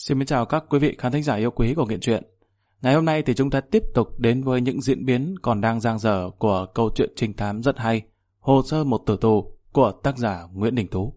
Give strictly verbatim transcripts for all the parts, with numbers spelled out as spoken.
Xin mến chào các quý vị khán thính giả yêu quý của Nghiện Truyện. Ngày hôm nay thì chúng ta tiếp tục đến với những diễn biến còn đang dang dở của câu chuyện trinh thám rất hay Hồ sơ một tử tù của tác giả Nguyễn Đình Tú.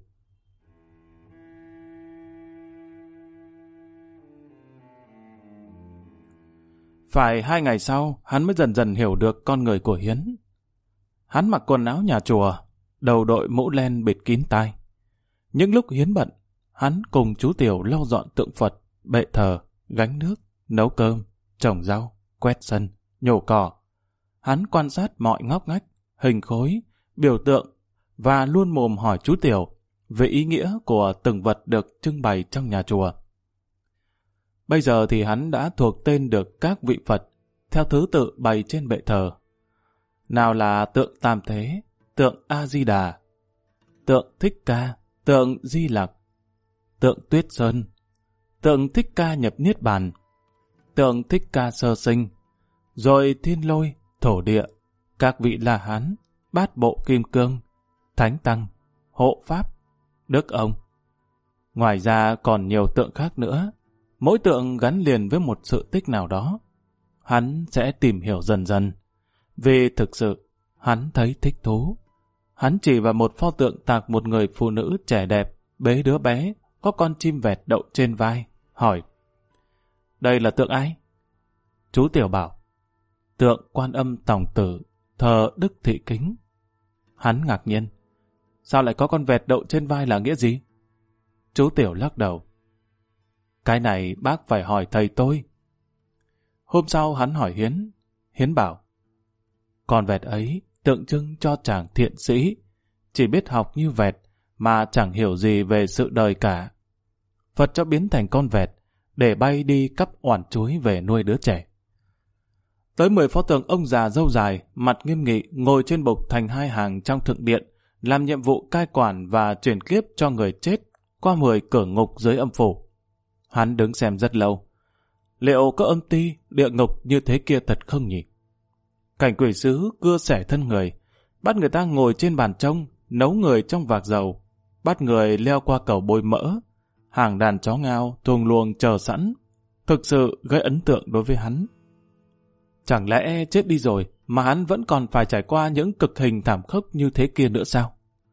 Phải hai ngày sau, hắn mới dần dần hiểu được con người của Hiến. Hắn mặc quần áo nhà chùa, đầu đội mũ len bịt kín tai. Những lúc Hiến bận, hắn cùng chú Tiểu lau dọn tượng Phật, bệ thờ, gánh nước, nấu cơm, trồng rau, quét sân, nhổ cỏ. Hắn quan sát mọi ngóc ngách, hình khối, biểu tượng và luôn mồm hỏi chú Tiểu về ý nghĩa của từng vật được trưng bày trong nhà chùa. Bây giờ thì hắn đã thuộc tên được các vị Phật theo thứ tự bày trên bệ thờ. Nào là tượng Tam Thế, tượng A-di-đà, tượng Thích Ca, tượng Di Lặc, tượng Tuyết Sơn, tượng Thích Ca nhập Niết Bàn, tượng Thích Ca sơ sinh, rồi Thiên Lôi, Thổ Địa, các vị La Hán, Bát Bộ Kim Cương, Thánh Tăng, Hộ Pháp, Đức Ông. Ngoài ra còn nhiều tượng khác nữa, mỗi tượng gắn liền với một sự tích nào đó. Hắn sẽ tìm hiểu dần dần, vì thực sự hắn thấy thích thú. Hắn chỉ vào một pho tượng tạc một người phụ nữ trẻ đẹp, bế đứa bé, có con chim vẹt đậu trên vai, hỏi: đây là tượng ai? Chú Tiểu bảo: tượng Quan Âm Tòng Tử, thờ Đức Thị Kính. Hắn ngạc nhiên: sao lại có con vẹt đậu trên vai là nghĩa gì? Chú Tiểu lắc đầu: cái này bác phải hỏi thầy tôi. Hôm sau hắn hỏi Hiến. Hiến bảo: con vẹt ấy tượng trưng cho chàng thiện sĩ, chỉ biết học như vẹt mà chẳng hiểu gì về sự đời cả. Phật cho biến thành con vẹt để bay đi cắp oản chuối về nuôi đứa trẻ. Tới mười pho tượng ông già râu dài, mặt nghiêm nghị, ngồi trên bục thành hai hàng trong thượng điện, làm nhiệm vụ cai quản và chuyển kiếp cho người chết qua mười cửa ngục dưới âm phủ. Hắn đứng xem rất lâu. Liệu có âm ti, địa ngục như thế kia thật không nhỉ? Cảnh quỷ sứ cưa xẻ thân người, bắt người ta ngồi trên bàn trông, nấu người trong vạc dầu, bắt người leo qua cầu bôi mỡ, hàng đàn chó ngao thuồng luồng chờ sẵn, thực sự gây ấn tượng đối với hắn. Chẳng lẽ chết đi rồi mà hắn vẫn còn phải trải qua những cực hình thảm khốc như thế kia nữa sao?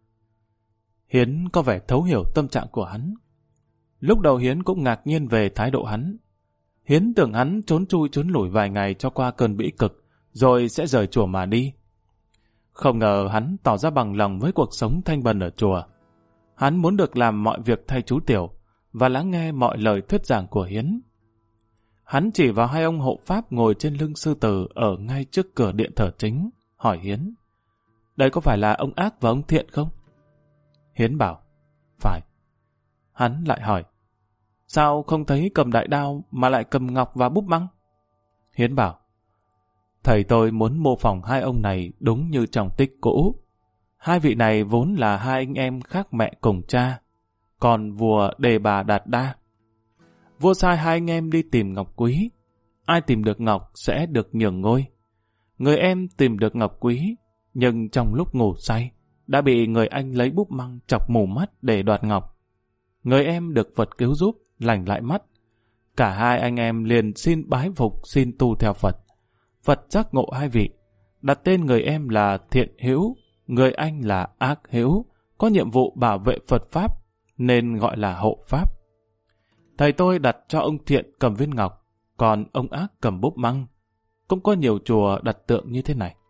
Hiến có vẻ thấu hiểu tâm trạng của hắn. Lúc đầu Hiến cũng ngạc nhiên về thái độ hắn. Hiến tưởng hắn trốn chui trốn lủi vài ngày cho qua cơn bĩ cực, rồi sẽ rời chùa mà đi. Không ngờ hắn tỏ ra bằng lòng với cuộc sống thanh bần ở chùa. Hắn muốn được làm mọi việc thay chú Tiểu và lắng nghe mọi lời thuyết giảng của Hiến. Hắn chỉ vào hai ông hộ pháp ngồi trên lưng sư tử ở ngay trước cửa điện thờ chính, hỏi Hiến: đây có phải là ông Ác và ông Thiện không? Hiến bảo: phải. Hắn lại hỏi: sao không thấy cầm đại đao mà lại cầm ngọc và búp măng? Hiến bảo: thầy tôi muốn mô phỏng hai ông này đúng như trong tích cũ. Hai vị này vốn là hai anh em khác mẹ cùng cha, còn vua Đề Bà Đạt Đa. Vua sai hai anh em đi tìm ngọc quý. Ai tìm được ngọc sẽ được nhường ngôi. Người em tìm được ngọc quý, nhưng trong lúc ngủ say, đã bị người anh lấy búp măng chọc mù mắt để đoạt ngọc. Người em được Phật cứu giúp, lành lại mắt. Cả hai anh em liền xin bái phục, xin tu theo Phật. Phật giác ngộ hai vị, đặt tên người em là Thiện Hữu, người anh là Ác Hữu, có nhiệm vụ bảo vệ Phật Pháp, nên gọi là hộ Pháp. Thầy tôi đặt cho ông Thiện cầm viên ngọc, còn ông Ác cầm búp măng. Cũng có nhiều chùa đặt tượng như thế này.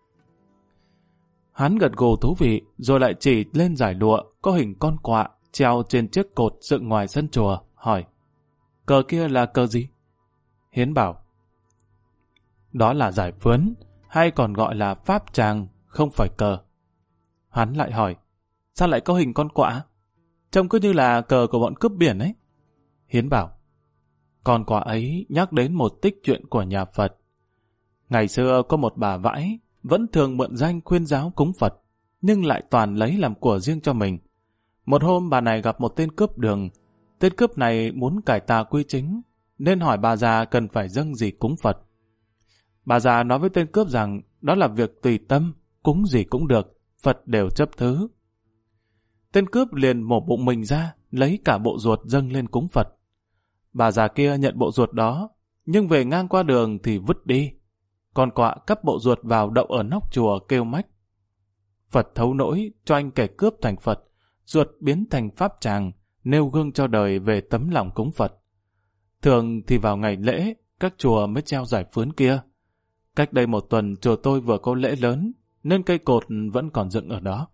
Hắn gật gù thú vị, rồi lại chỉ lên giải lụa có hình con quạ treo trên chiếc cột dựng ngoài sân chùa, hỏi: cờ kia là cờ gì? Hiến bảo: đó là giải phướn, hay còn gọi là pháp tràng, không phải cờ. Hắn lại hỏi: sao lại có hình con quạ? Trông cứ như là cờ của bọn cướp biển ấy. Hiến bảo: con quạ ấy nhắc đến một tích chuyện của nhà Phật. Ngày xưa có một bà vãi, vẫn thường mượn danh khuyên giáo cúng Phật, nhưng lại toàn lấy làm của riêng cho mình. Một hôm bà này gặp một tên cướp đường. Tên cướp này muốn cải tà quy chính, nên hỏi bà già cần phải dâng gì cúng Phật. Bà già nói với tên cướp rằng đó là việc tùy tâm, cúng gì cũng được, Phật đều chấp thứ. Tên cướp liền mổ bụng mình ra, lấy cả bộ ruột dâng lên cúng Phật. Bà già kia nhận bộ ruột đó, nhưng về ngang qua đường thì vứt đi. Con quạ cắp bộ ruột vào đậu ở nóc chùa kêu mách. Phật thấu nỗi cho anh kẻ cướp thành Phật, ruột biến thành pháp tràng, nêu gương cho đời về tấm lòng cúng Phật. Thường thì vào ngày lễ, các chùa mới treo giải phướn kia. Cách đây một tuần chùa tôi vừa có lễ lớn, nên cây cột vẫn còn dựng ở đó.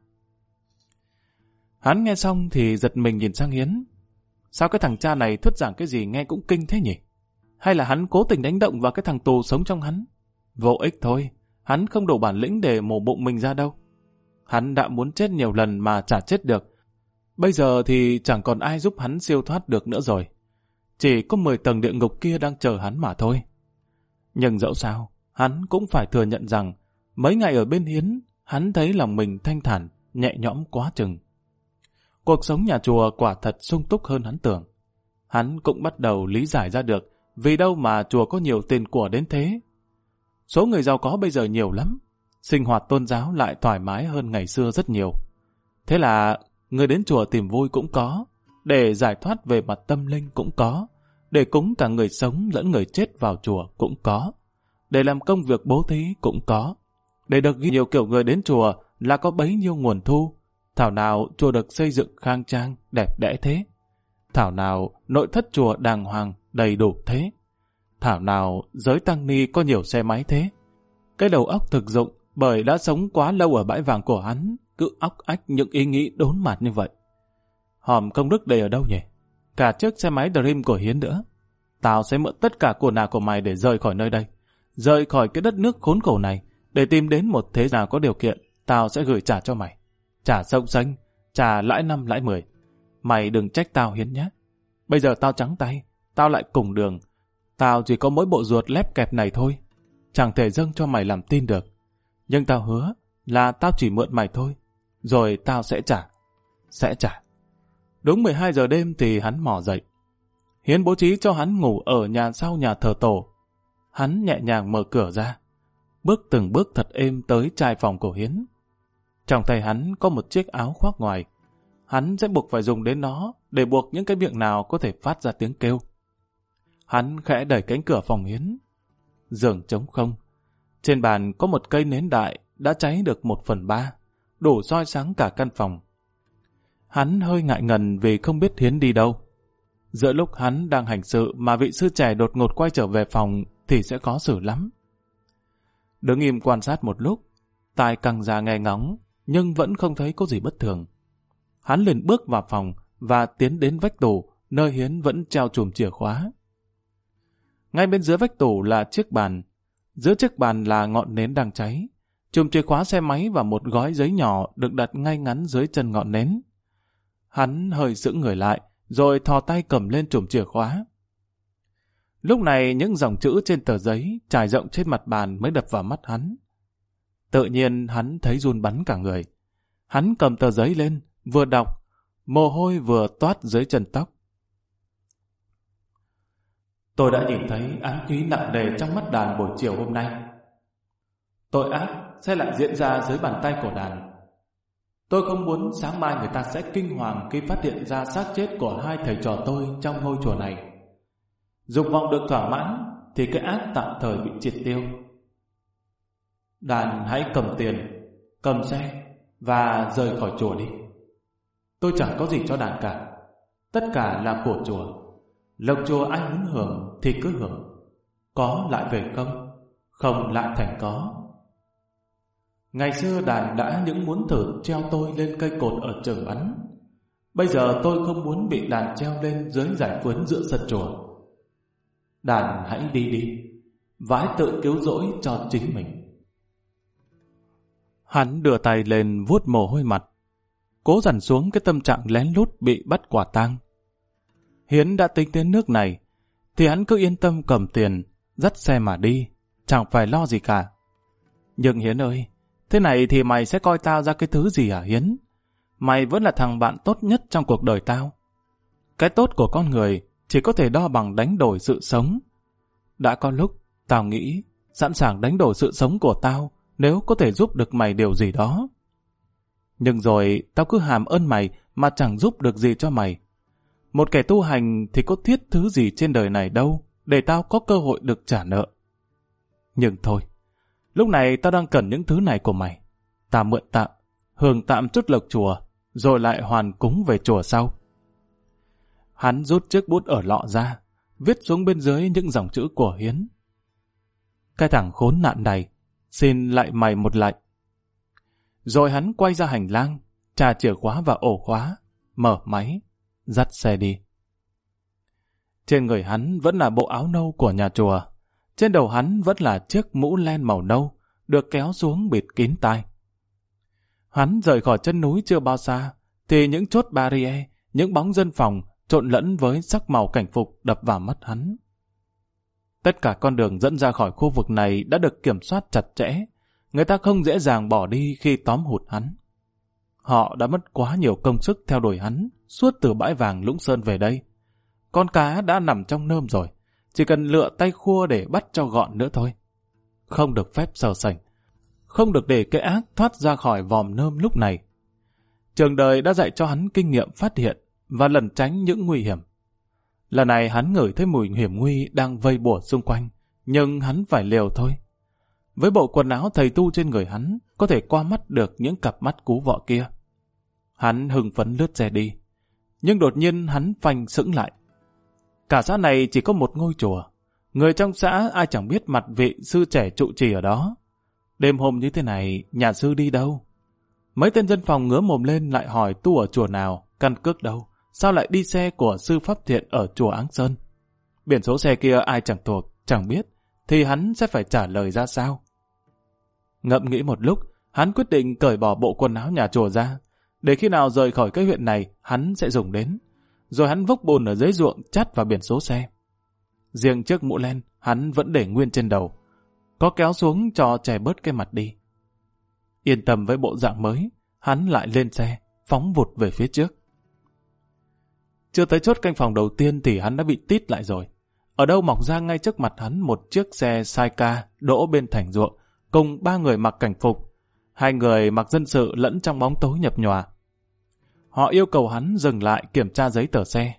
Hắn nghe xong thì giật mình nhìn sang Hiến. Sao cái thằng cha này thuyết giảng cái gì nghe cũng kinh thế nhỉ? Hay là hắn cố tình đánh động vào cái thằng tù sống trong hắn? Vô ích thôi, hắn không đủ bản lĩnh để mổ bụng mình ra đâu. Hắn đã muốn chết nhiều lần mà chả chết được. Bây giờ thì chẳng còn ai giúp hắn siêu thoát được nữa rồi. Chỉ có mười tầng địa ngục kia đang chờ hắn mà thôi. Nhưng dẫu sao, hắn cũng phải thừa nhận rằng mấy ngày ở bên Hiến, hắn thấy lòng mình thanh thản, nhẹ nhõm quá chừng. Cuộc sống nhà chùa quả thật sung túc hơn hắn tưởng. Hắn cũng bắt đầu lý giải ra được vì đâu mà chùa có nhiều tiền của đến thế. Số người giàu có bây giờ nhiều lắm, sinh hoạt tôn giáo lại thoải mái hơn ngày xưa rất nhiều. Thế là người đến chùa tìm vui cũng có, để giải thoát về mặt tâm linh cũng có, để cúng cả người sống lẫn người chết vào chùa cũng có, để làm công việc bố thí cũng có, để được ghi nhiều kiểu người đến chùa là có bấy nhiêu nguồn thu. Thảo nào chùa được xây dựng khang trang, đẹp đẽ thế. Thảo nào nội thất chùa đàng hoàng, đầy đủ thế. Thảo nào giới tăng ni có nhiều xe máy thế. Cái đầu óc thực dụng bởi đã sống quá lâu ở bãi vàng của hắn, cứ óc ách những ý nghĩ đốn mạt như vậy. Hòm công đức đây ở đâu nhỉ? Cả chiếc xe máy Dream của Hiến nữa. Tao sẽ mượn tất cả của nào của mày để rời khỏi nơi đây. Rời khỏi cái đất nước khốn khổ này, để tìm đến một thế nào có điều kiện, tao sẽ gửi trả cho mày. Trả sông xanh, trả lãi năm lãi mười. Mày đừng trách tao Hiến nhé. Bây giờ tao trắng tay, tao lại cùng đường. Tao chỉ có mỗi bộ ruột lép kẹp này thôi. Chẳng thể dâng cho mày làm tin được. Nhưng tao hứa là tao chỉ mượn mày thôi. Rồi tao sẽ trả. Sẽ trả. Đúng mười hai giờ đêm thì hắn mò dậy. Hiến bố trí cho hắn ngủ ở nhà sau nhà thờ tổ. Hắn nhẹ nhàng mở cửa ra, bước từng bước thật êm tới trai phòng của Hiến. Trong tay hắn có một chiếc áo khoác ngoài. Hắn sẽ buộc phải dùng đến nó để buộc những cái miệng nào có thể phát ra tiếng kêu. Hắn khẽ đẩy cánh cửa phòng Hiến. Giường trống không. Trên bàn có một cây nến đại đã cháy được một phần ba, đủ soi sáng cả căn phòng. Hắn hơi ngại ngần vì không biết Hiến đi đâu. Giữa lúc hắn đang hành sự mà vị sư trẻ đột ngột quay trở về phòng thì sẽ khó xử lắm. Đứng im quan sát một lúc, tai căng ra nghe ngóng, nhưng vẫn không thấy có gì bất thường. Hắn liền bước vào phòng và tiến đến vách tủ, nơi Hiến vẫn treo chùm chìa khóa. Ngay bên dưới vách tủ là chiếc bàn. Giữa chiếc bàn là ngọn nến đang cháy. Chùm chìa khóa xe máy và một gói giấy nhỏ được đặt ngay ngắn dưới chân ngọn nến. Hắn hơi sững người lại, rồi thò tay cầm lên chùm chìa khóa. Lúc này những dòng chữ trên tờ giấy trải rộng trên mặt bàn mới đập vào mắt hắn. Tự nhiên hắn thấy run bắn cả người. Hắn cầm tờ giấy lên, vừa đọc, mồ hôi vừa toát dưới chân tóc. Tôi đã nhìn thấy án khí nặng nề trong mắt đàn buổi chiều hôm nay. Tội ác sẽ lại diễn ra dưới bàn tay của đàn. Tôi không muốn sáng mai người ta sẽ kinh hoàng khi phát hiện ra xác chết của hai thầy trò tôi trong ngôi chùa này. Dục vọng được thỏa mãn thì cái ác tạm thời bị triệt tiêu. Đàn hãy cầm tiền, cầm xe và rời khỏi chùa đi. Tôi chẳng có gì cho đàn cả. Tất cả là của chùa. Lộc chùa ai muốn hưởng thì cứ hưởng. Có lại về không, không lại thành có. Ngày xưa đàn đã những muốn thử treo tôi lên cây cột ở trường bắn. Bây giờ tôi không muốn bị đàn treo lên dưới giải phướn giữa sân chùa. Đàn hãy đi đi, vãi tự cứu rỗi cho chính mình. Hắn đưa tay lên vuốt mồ hôi mặt, cố dằn xuống cái tâm trạng lén lút bị bắt quả tang. Hiến đã tính đến nước này, thì hắn cứ yên tâm cầm tiền, dắt xe mà đi, chẳng phải lo gì cả. Nhưng Hiến ơi, thế này thì mày sẽ coi tao ra cái thứ gì hả Hiến? Mày vẫn là thằng bạn tốt nhất trong cuộc đời tao. Cái tốt của con người chỉ có thể đo bằng đánh đổi sự sống. Đã có lúc tao nghĩ sẵn sàng đánh đổi sự sống của tao nếu có thể giúp được mày điều gì đó. Nhưng rồi tao cứ hàm ơn mày mà chẳng giúp được gì cho mày. Một kẻ tu hành thì có thiết thứ gì trên đời này đâu, để tao có cơ hội được trả nợ. Nhưng thôi, lúc này tao đang cần những thứ này của mày. Ta mượn tạm, hưởng tạm chút lộc chùa, rồi lại hoàn cúng về chùa sau. Hắn rút chiếc bút ở lọ ra, viết xuống bên dưới những dòng chữ của Hiến. Cái thằng khốn nạn này, xin lại mày một lạy. Rồi hắn quay ra hành lang, tra chìa khóa vào ổ khóa, mở máy, dắt xe đi. Trên người hắn vẫn là bộ áo nâu của nhà chùa. Trên đầu hắn vẫn là chiếc mũ len màu nâu, được kéo xuống bịt kín tai. Hắn rời khỏi chân núi chưa bao xa, thì những chốt barrier, những bóng dân phòng trộn lẫn với sắc màu cảnh phục đập vào mắt hắn. Tất cả con đường dẫn ra khỏi khu vực này đã được kiểm soát chặt chẽ. Người ta không dễ dàng bỏ đi khi tóm hụt hắn. Họ đã mất quá nhiều công sức theo đuổi hắn suốt từ bãi vàng Lũng Sơn về đây. Con cá đã nằm trong nơm rồi, chỉ cần lựa tay khua để bắt cho gọn nữa thôi. Không được phép sờ sảnh, không được để cái ác thoát ra khỏi vòm nơm lúc này. Trường đời đã dạy cho hắn kinh nghiệm phát hiện và lẩn tránh những nguy hiểm. Lần này hắn ngửi thấy mùi hiểm nguy đang vây bủa xung quanh, nhưng hắn phải liều thôi. Với bộ quần áo thầy tu trên người hắn, có thể qua mắt được những cặp mắt cú vọ kia. Hắn hưng phấn lướt xe đi, nhưng đột nhiên hắn phanh sững lại. Cả xã này chỉ có một ngôi chùa, người trong xã ai chẳng biết mặt vị sư trẻ trụ trì ở đó. Đêm hôm như thế này, nhà sư đi đâu? Mấy tên dân phòng ngứa mồm lên lại hỏi tu ở chùa nào, căn cước đâu, sao lại đi xe của sư Pháp Thiện ở chùa Áng Sơn? Biển số xe kia ai chẳng thuộc, chẳng biết, thì hắn sẽ phải trả lời ra sao? Ngẫm nghĩ một lúc, hắn quyết định cởi bỏ bộ quần áo nhà chùa ra, để khi nào rời khỏi cái huyện này, hắn sẽ dùng đến. Rồi hắn vốc bùn ở dưới ruộng chát vào biển số xe. Riêng chiếc mũ len, hắn vẫn để nguyên trên đầu, có kéo xuống cho che bớt cái mặt đi. Yên tâm với bộ dạng mới, hắn lại lên xe, phóng vụt về phía trước. Chưa tới chốt canh phòng đầu tiên thì hắn đã bị tít lại rồi. Ở đâu mọc ra ngay trước mặt hắn một chiếc xe sai ca đỗ bên thành ruộng, cùng ba người mặc cảnh phục, hai người mặc dân sự lẫn trong bóng tối nhập nhòa. Họ yêu cầu hắn dừng lại kiểm tra giấy tờ xe.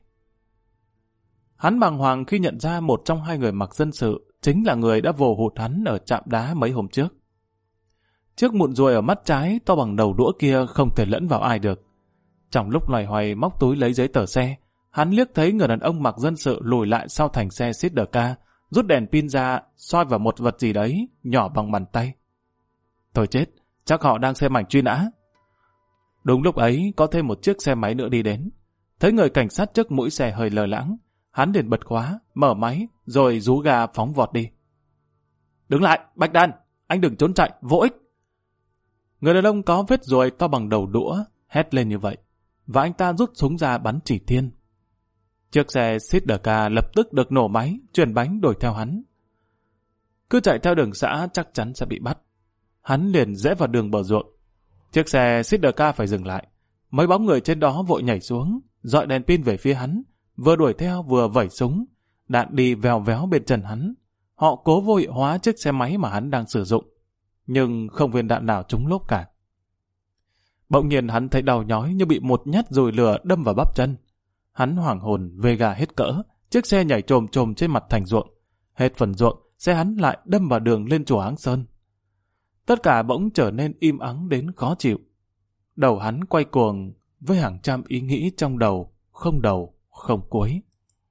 Hắn bàng hoàng khi nhận ra một trong hai người mặc dân sự chính là người đã vồ hụt hắn ở trạm đá mấy hôm trước. Chiếc mụn ruồi ở mắt trái to bằng đầu đũa kia không thể lẫn vào ai được. Trong lúc loài hoài móc túi lấy giấy tờ xe, hắn liếc thấy người đàn ông mặc dân sự lùi lại sau thành xe Sidecar, rút đèn pin ra, soi vào một vật gì đấy, nhỏ bằng bàn tay. Thôi chết, chắc họ đang xem ảnh truy nã. Đúng lúc ấy, có thêm một chiếc xe máy nữa đi đến. Thấy người cảnh sát trước mũi xe hơi lờ lãng, hắn liền bật khóa, mở máy, rồi rú ga phóng vọt đi. Đứng lại, Bạch Đàn, anh đừng trốn chạy, vô ích. Người đàn ông có vết ruồi to bằng đầu đũa, hét lên như vậy, và anh ta rút súng ra bắn chỉ thiên. Chiếc xe Sidecar lập tức được nổ máy, chuyển bánh đuổi theo hắn. Cứ chạy theo đường xã chắc chắn sẽ bị bắt. Hắn liền rẽ vào đường bờ ruộng. Chiếc xe Sidecar phải dừng lại. Mấy bóng người trên đó vội nhảy xuống, dọi đèn pin về phía hắn, vừa đuổi theo vừa vẩy súng. Đạn đi vèo véo bên chân hắn. Họ cố vô hiệu hóa chiếc xe máy mà hắn đang sử dụng, nhưng không viên đạn nào trúng lốp cả. Bỗng nhiên hắn thấy đau nhói như bị một nhát dùi lửa đâm vào bắp chân. Hắn hoảng hồn, vê gà hết cỡ, chiếc xe nhảy trồm trồm trên mặt thành ruộng. Hết phần ruộng, xe hắn lại đâm vào đường lên chùa Áng Sơn. Tất cả bỗng trở nên im ắng đến khó chịu. Đầu hắn quay cuồng với hàng trăm ý nghĩ trong đầu, không đầu, không cuối.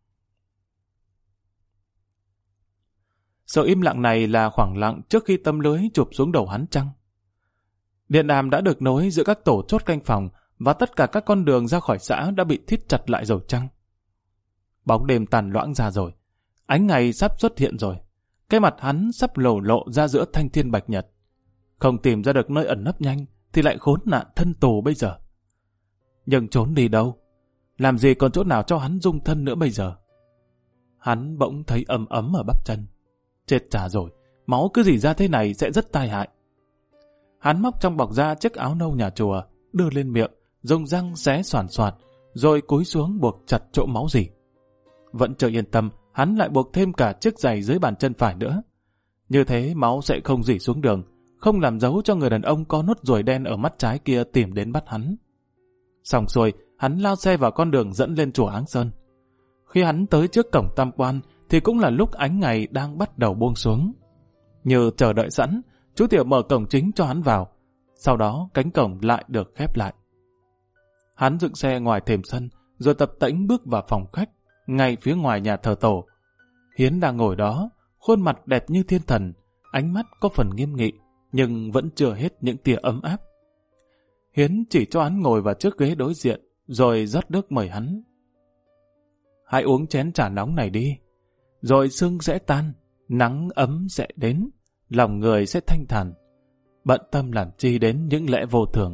Sự im lặng này là khoảng lặng trước khi tấm lưới chụp xuống đầu hắn chăng? Điện đàm đã được nối giữa các tổ chốt canh phòng và tất cả các con đường ra khỏi xã đã bị thít chặt lại rồi chăng? Bóng đêm tàn loãng ra rồi, ánh ngày sắp xuất hiện rồi, cái mặt hắn sắp lồ lộ ra giữa thanh thiên bạch nhật. Không tìm ra được nơi ẩn nấp nhanh thì lại khốn nạn thân tù bây giờ. Nhưng trốn đi đâu? Làm gì còn chỗ nào cho hắn dung thân nữa bây giờ? Hắn bỗng thấy ấm ấm ở bắp chân. Chết chà rồi, máu cứ rỉ ra thế này sẽ rất tai hại. Hắn móc trong bọc ra chiếc áo nâu nhà chùa, đưa lên miệng, dùng răng xé xoàn xoạt, rồi cúi xuống buộc chặt chỗ máu rỉ. Vẫn chưa yên tâm, hắn lại buộc thêm cả chiếc giày dưới bàn chân phải nữa. Như thế máu sẽ không rỉ xuống đường, không làm dấu cho người đàn ông có nốt ruồi đen ở mắt trái kia tìm đến bắt hắn. Xong xuôi, hắn lao xe vào con đường dẫn lên chùa Áng Sơn. Khi hắn tới trước cổng tam quan thì cũng là lúc ánh ngày đang bắt đầu buông xuống. Như chờ đợi sẵn, chú Tiểu mở cổng chính cho hắn vào. Sau đó cánh cổng lại được khép lại. Hắn dựng xe ngoài thềm sân, rồi tập tễnh bước vào phòng khách, ngay phía ngoài nhà thờ tổ. Hiến đang ngồi đó, khuôn mặt đẹp như thiên thần, ánh mắt có phần nghiêm nghị, nhưng vẫn chưa hết những tia ấm áp. Hiến chỉ cho hắn ngồi vào chiếc ghế đối diện, rồi rót nước mời hắn. Hãy uống chén trà nóng này đi, rồi sương sẽ tan, nắng ấm sẽ đến, lòng người sẽ thanh thản, bận tâm làm chi đến những lẽ vô thường.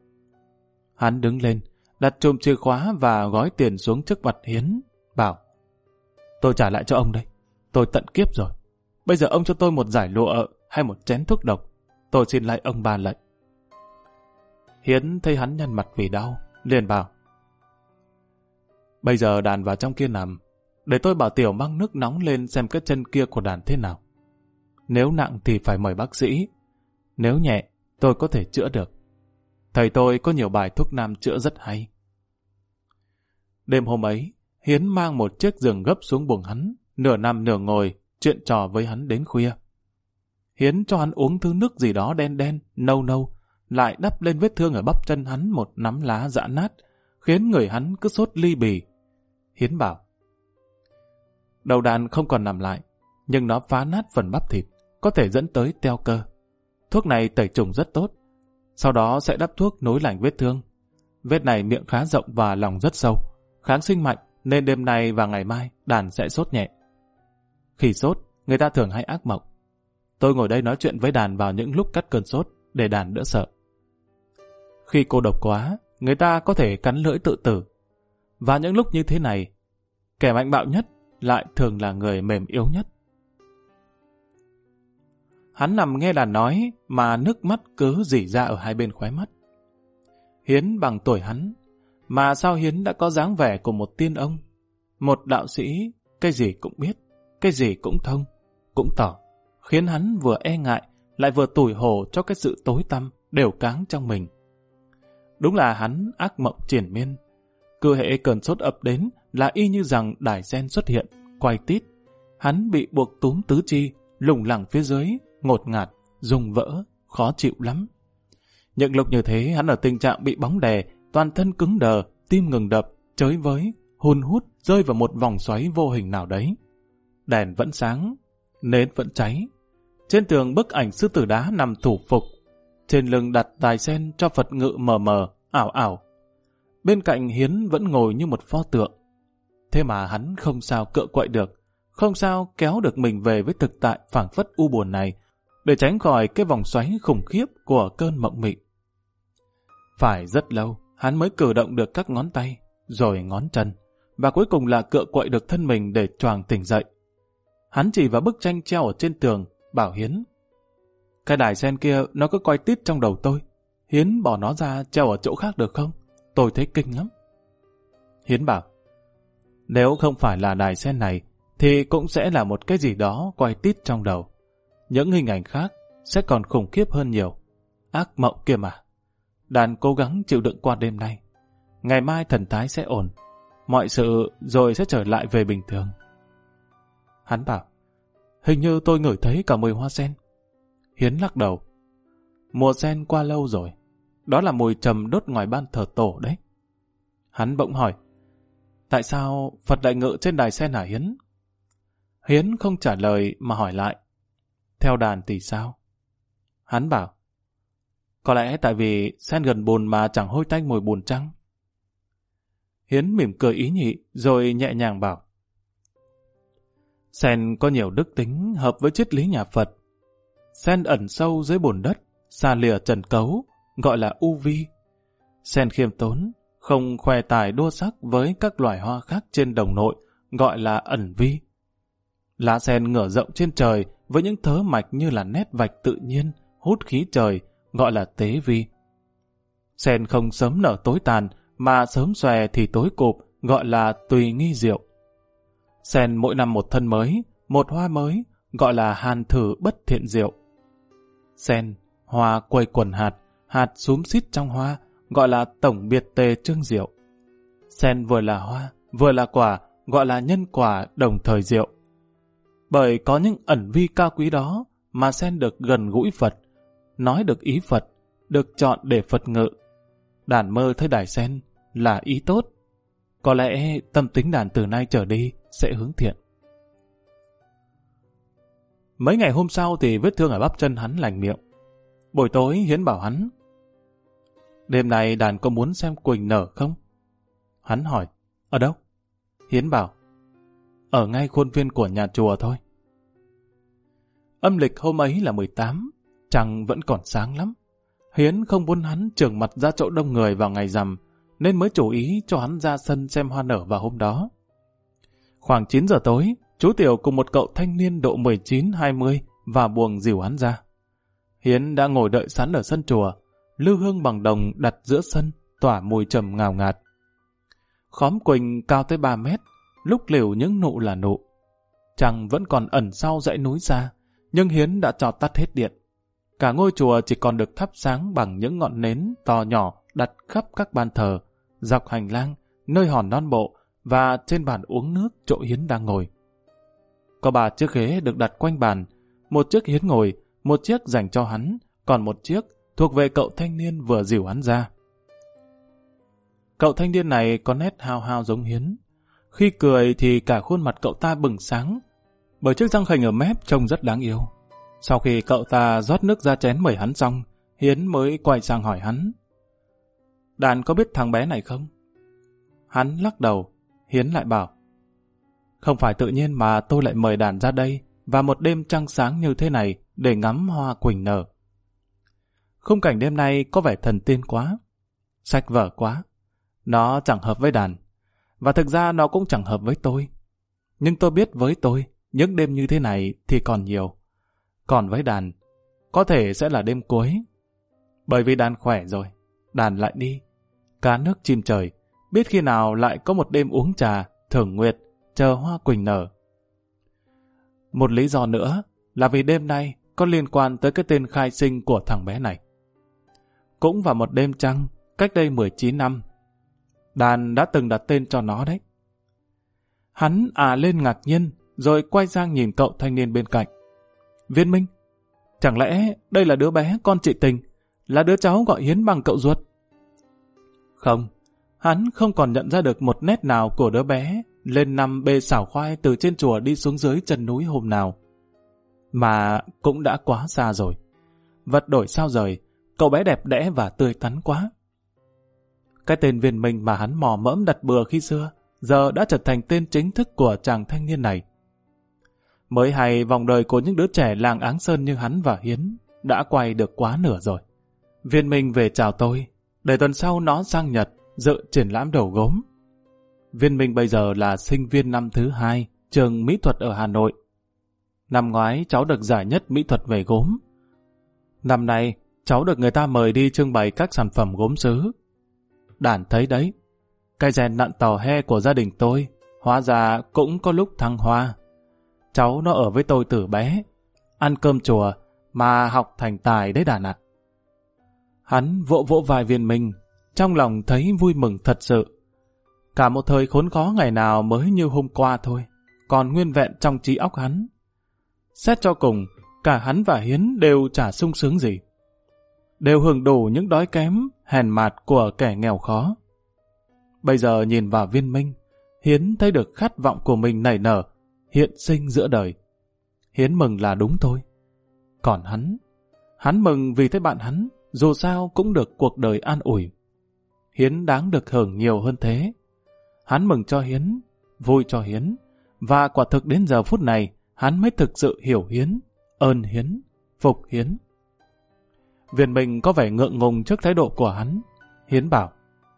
Hắn đứng lên, đặt chùm chìa khóa và gói tiền xuống trước mặt Hiến, bảo: Tôi trả lại cho ông đây, tôi tận kiếp rồi. Bây giờ ông cho tôi một giải lụa hay một chén thuốc độc, tôi xin lại ông ba lệnh. Hiến thấy hắn nhăn mặt vì đau, liền bảo: Bây giờ đàn vào trong kia nằm, để tôi bảo Tiểu mang nước nóng lên xem cái chân kia của đàn thế nào. Nếu nặng thì phải mời bác sĩ, nếu nhẹ tôi có thể chữa được. Thầy tôi có nhiều bài thuốc nam chữa rất hay. Đêm hôm ấy, Hiến mang một chiếc giường gấp xuống buồng hắn, nửa nằm nửa ngồi, chuyện trò với hắn đến khuya. Hiến cho hắn uống thứ nước gì đó đen đen, nâu nâu, lại đắp lên vết thương ở bắp chân hắn một nắm lá giã nát, khiến người hắn cứ sốt ly bì. Hiến bảo: Đầu đàn không còn nằm lại, nhưng nó phá nát phần bắp thịt, có thể dẫn tới teo cơ. Thuốc này tẩy trùng rất tốt, sau đó sẽ đắp thuốc nối lành vết thương. Vết này miệng khá rộng và lòng rất sâu, kháng sinh mạnh, nên đêm nay và ngày mai đàn sẽ sốt nhẹ. Khi sốt, người ta thường hay ác mộng. Tôi ngồi đây nói chuyện với đàn vào những lúc cắt cơn sốt, để đàn đỡ sợ. Khi cô độc quá, người ta có thể cắn lưỡi tự tử. Và những lúc như thế này, kẻ mạnh bạo nhất lại thường là người mềm yếu nhất. Hắn nằm nghe đàn nói mà nước mắt cứ rỉ ra ở hai bên khóe mắt. Hiến bằng tuổi hắn, mà sao Hiến đã có dáng vẻ của một tiên ông, một đạo sĩ, cái gì cũng biết, cái gì cũng thông, cũng tỏ, khiến hắn vừa e ngại lại vừa tủi hổ cho cái sự tối tăm đều cáng trong mình. Đúng là hắn ác mộng triền miên. Cứ hễ cơn sốt ập đến là y như rằng đài sen xuất hiện, quay tít. Hắn bị buộc túm tứ chi, lủng lẳng phía dưới, ngột ngạt, rung vỡ, khó chịu lắm. Những lúc như thế hắn ở tình trạng bị bóng đè, toàn thân cứng đờ, tim ngừng đập, chới với, hun hút rơi vào một vòng xoáy vô hình nào đấy. Đèn vẫn sáng, nến vẫn cháy. Trên tường bức ảnh sư tử đá nằm thủ phục, trên lưng đặt đài sen cho Phật ngự mờ mờ, ảo ảo. Bên cạnh Hiến vẫn ngồi như một pho tượng. Thế mà hắn không sao cựa quậy được, không sao kéo được mình về với thực tại phảng phất u buồn này, để tránh khỏi cái vòng xoáy khủng khiếp của cơn mộng mị. Phải rất lâu, hắn mới cử động được các ngón tay, rồi ngón chân, và cuối cùng là cựa quậy được thân mình để choàng tỉnh dậy. Hắn chỉ vào bức tranh treo ở trên tường, bảo Hiến: Cái đài sen kia nó cứ quay tít trong đầu tôi. Hiến bỏ nó ra treo ở chỗ khác được không? Tôi thấy kinh lắm. Hiến bảo: Nếu không phải là đài sen này, thì cũng sẽ là một cái gì đó quay tít trong đầu. Những hình ảnh khác sẽ còn khủng khiếp hơn nhiều. Ác mộng kia mà. Đàn cố gắng chịu đựng qua đêm nay. Ngày mai thần thái sẽ ổn. Mọi sự rồi sẽ trở lại về bình thường. Hắn bảo: Hình như tôi ngửi thấy cả mùi hoa sen. Hiến lắc đầu: Mùa sen qua lâu rồi. Đó là mùi trầm đốt ngoài ban thờ tổ đấy. Hắn bỗng hỏi: Tại sao Phật đại ngự trên đài sen hả Hiến? Hiến không trả lời mà hỏi lại: Theo đàn thì sao? Hắn bảo: Có lẽ tại vì sen gần bùn mà chẳng hôi tanh mùi bùn chăng? Hiến mỉm cười ý nhị rồi nhẹ nhàng bảo: Sen có nhiều đức tính hợp với triết lý nhà Phật. Sen ẩn sâu dưới bùn đất, xa lìa trần cấu, gọi là u vi. Sen khiêm tốn, không khoe tài đua sắc với các loài hoa khác trên đồng nội, gọi là ẩn vi. Lá sen ngửa rộng trên trời với những thớ mạch như là nét vạch tự nhiên, hút khí trời, gọi là tế vi. Sen không sớm nở tối tàn, mà sớm xòe thì tối cụp, gọi là tùy nghi diệu. Sen mỗi năm một thân mới, một hoa mới, gọi là hàn thử bất thiện diệu. Sen, hoa quây quần hạt, hạt xúm xít trong hoa, gọi là tổng biệt tề trương diệu. Sen vừa là hoa, vừa là quả, gọi là nhân quả đồng thời diệu. Bởi có những ẩn vi cao quý đó mà sen được gần gũi Phật, nói được ý Phật, được chọn để Phật ngự. Đàn mơ thấy đài sen là ý tốt. Có lẽ tâm tính đàn từ nay trở đi sẽ hướng thiện. Mấy ngày hôm sau thì vết thương ở bắp chân hắn lành miệng. Buổi tối Hiến bảo hắn: đêm nay đàn có muốn xem Quỳnh nở không? Hắn hỏi: ở đâu? Hiến bảo: ở ngay khuôn viên của nhà chùa thôi. Âm lịch hôm ấy là mười tám, trăng vẫn còn sáng lắm. Hiến không muốn hắn trường mặt ra chỗ đông người vào ngày rằm, nên mới chủ ý cho hắn ra sân xem hoa nở vào hôm đó. Khoảng chín giờ tối, chú Tiểu cùng một cậu thanh niên độ mười chín hai mươi và buồng dìu hắn ra. Hiến đã ngồi đợi sẵn ở sân chùa, lư hương bằng đồng đặt giữa sân, tỏa mùi trầm ngào ngạt. Khóm quỳnh cao tới ba mét, lúc liều những nụ là nụ. Trăng vẫn còn ẩn sau dãy núi xa, nhưng Hiến đã cho tắt hết điện. Cả ngôi chùa chỉ còn được thắp sáng bằng những ngọn nến to nhỏ đặt khắp các ban thờ, dọc hành lang, nơi hòn non bộ và trên bàn uống nước chỗ Hiến đang ngồi. Có ba chiếc ghế được đặt quanh bàn, một chiếc Hiến ngồi, một chiếc dành cho hắn, còn một chiếc thuộc về cậu thanh niên vừa dìu hắn ra. Cậu thanh niên này có nét hao hao giống Hiến. Khi cười thì cả khuôn mặt cậu ta bừng sáng, bởi chiếc răng khểnh ở mép trông rất đáng yêu. Sau khi cậu ta rót nước ra chén mời hắn xong, Hiến mới quay sang hỏi hắn: đàn có biết thằng bé này không? Hắn lắc đầu. Hiến lại bảo: không phải tự nhiên mà tôi lại mời đàn ra đây vào một đêm trăng sáng như thế này để ngắm hoa quỳnh nở. Khung cảnh đêm nay có vẻ thần tiên quá, sách vở quá. Nó chẳng hợp với đàn, và thực ra nó cũng chẳng hợp với tôi. Nhưng tôi biết với tôi, những đêm như thế này thì còn nhiều. Còn với đàn, có thể sẽ là đêm cuối. Bởi vì đàn khỏe rồi, đàn lại đi. Cá nước chim trời, biết khi nào lại có một đêm uống trà, thưởng nguyệt, chờ hoa quỳnh nở. Một lý do nữa là vì đêm nay có liên quan tới cái tên khai sinh của thằng bé này. Cũng vào một đêm trăng, cách đây mười chín năm, đàn đã từng đặt tên cho nó đấy. Hắn à lên ngạc nhiên, rồi quay sang nhìn cậu thanh niên bên cạnh. Viên Minh, chẳng lẽ đây là đứa bé con chị Tình, là đứa cháu gọi Hiến bằng cậu ruột? Không, hắn không còn nhận ra được một nét nào của đứa bé lên năm bê xảo khoai từ trên chùa đi xuống dưới chân núi hôm nào. Mà cũng đã quá xa rồi. Vật đổi sao rời, cậu bé đẹp đẽ và tươi tắn quá. Cái tên Viên Minh mà hắn mò mẫm đặt bừa khi xưa, giờ đã trở thành tên chính thức của chàng thanh niên này. Mới hay vòng đời của những đứa trẻ làng Áng Sơn như hắn và Hiến đã quay được quá nửa rồi. Viên Minh về chào tôi, để tuần sau nó sang Nhật dự triển lãm đồ gốm. Viên Minh bây giờ là sinh viên năm thứ hai, trường mỹ thuật ở Hà Nội. Năm ngoái cháu được giải nhất mỹ thuật về gốm. Năm nay cháu được người ta mời đi trưng bày các sản phẩm gốm sứ. Đàn thấy đấy, cái rèn nặn tò he của gia đình tôi hóa ra cũng có lúc thăng hoa. Cháu nó ở với tôi từ bé, ăn cơm chùa mà học thành tài đấy Đàn ạ. Hắn vỗ vỗ vai Viên Minh, trong lòng thấy vui mừng thật sự. Cả một thời khốn khó ngày nào mới như hôm qua thôi, còn nguyên vẹn trong trí óc hắn. Xét cho cùng, cả hắn và Hiến đều chả sung sướng gì. Đều hưởng đủ những đói kém, hèn mạt của kẻ nghèo khó. Bây giờ nhìn vào Viên Minh, Hiến thấy được khát vọng của mình nảy nở, hiện sinh giữa đời. Hiến mừng là đúng thôi. Còn hắn, hắn mừng vì thấy bạn hắn, dù sao cũng được cuộc đời an ủi. Hiến đáng được hưởng nhiều hơn thế. Hắn mừng cho Hiến, vui cho Hiến, và quả thực đến giờ phút này, hắn mới thực sự hiểu Hiến, ơn Hiến, phục Hiến. Viên Minh có vẻ ngượng ngùng trước thái độ của hắn. Hiến bảo: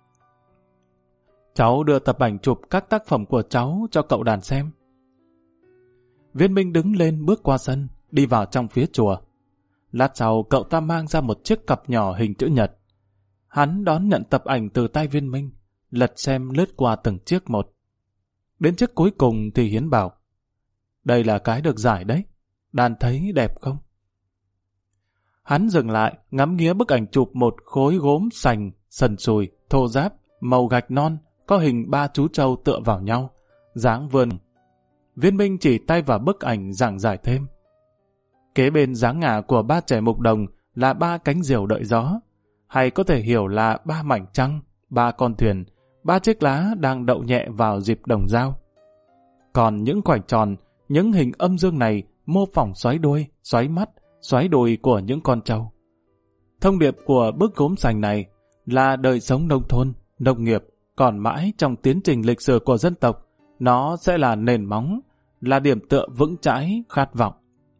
cháu đưa tập ảnh chụp các tác phẩm của cháu cho cậu Đàn xem. Viên Minh đứng lên bước qua sân, đi vào trong phía chùa. Lát sau cậu ta mang ra một chiếc cặp nhỏ hình chữ nhật. Hắn đón nhận tập ảnh từ tay Viên Minh, lật xem lướt qua từng chiếc một. Đến chiếc cuối cùng thì Hiến bảo: đây là cái được giải đấy, Đàn thấy đẹp không? Hắn dừng lại, ngắm nghía bức ảnh chụp một khối gốm sành, sần sùi, thô ráp, màu gạch non, có hình ba chú trâu tựa vào nhau, dáng vươn. Viên Minh chỉ tay vào bức ảnh giảng giải thêm. Kế bên dáng ngả của ba trẻ mục đồng là ba cánh diều đợi gió, hay có thể hiểu là ba mảnh trăng, ba con thuyền, ba chiếc lá đang đậu nhẹ vào dịp đồng dao. Còn những khoảnh tròn, những hình âm dương này mô phỏng xoáy đuôi, xoáy mắt, xoáy đùi của những con trâu. Thông điệp của bức gốm sành này là đời sống nông thôn, nông nghiệp, còn mãi trong tiến trình lịch sử của dân tộc, nó sẽ là nền móng, là điểm tựa vững chãi, khát vọng.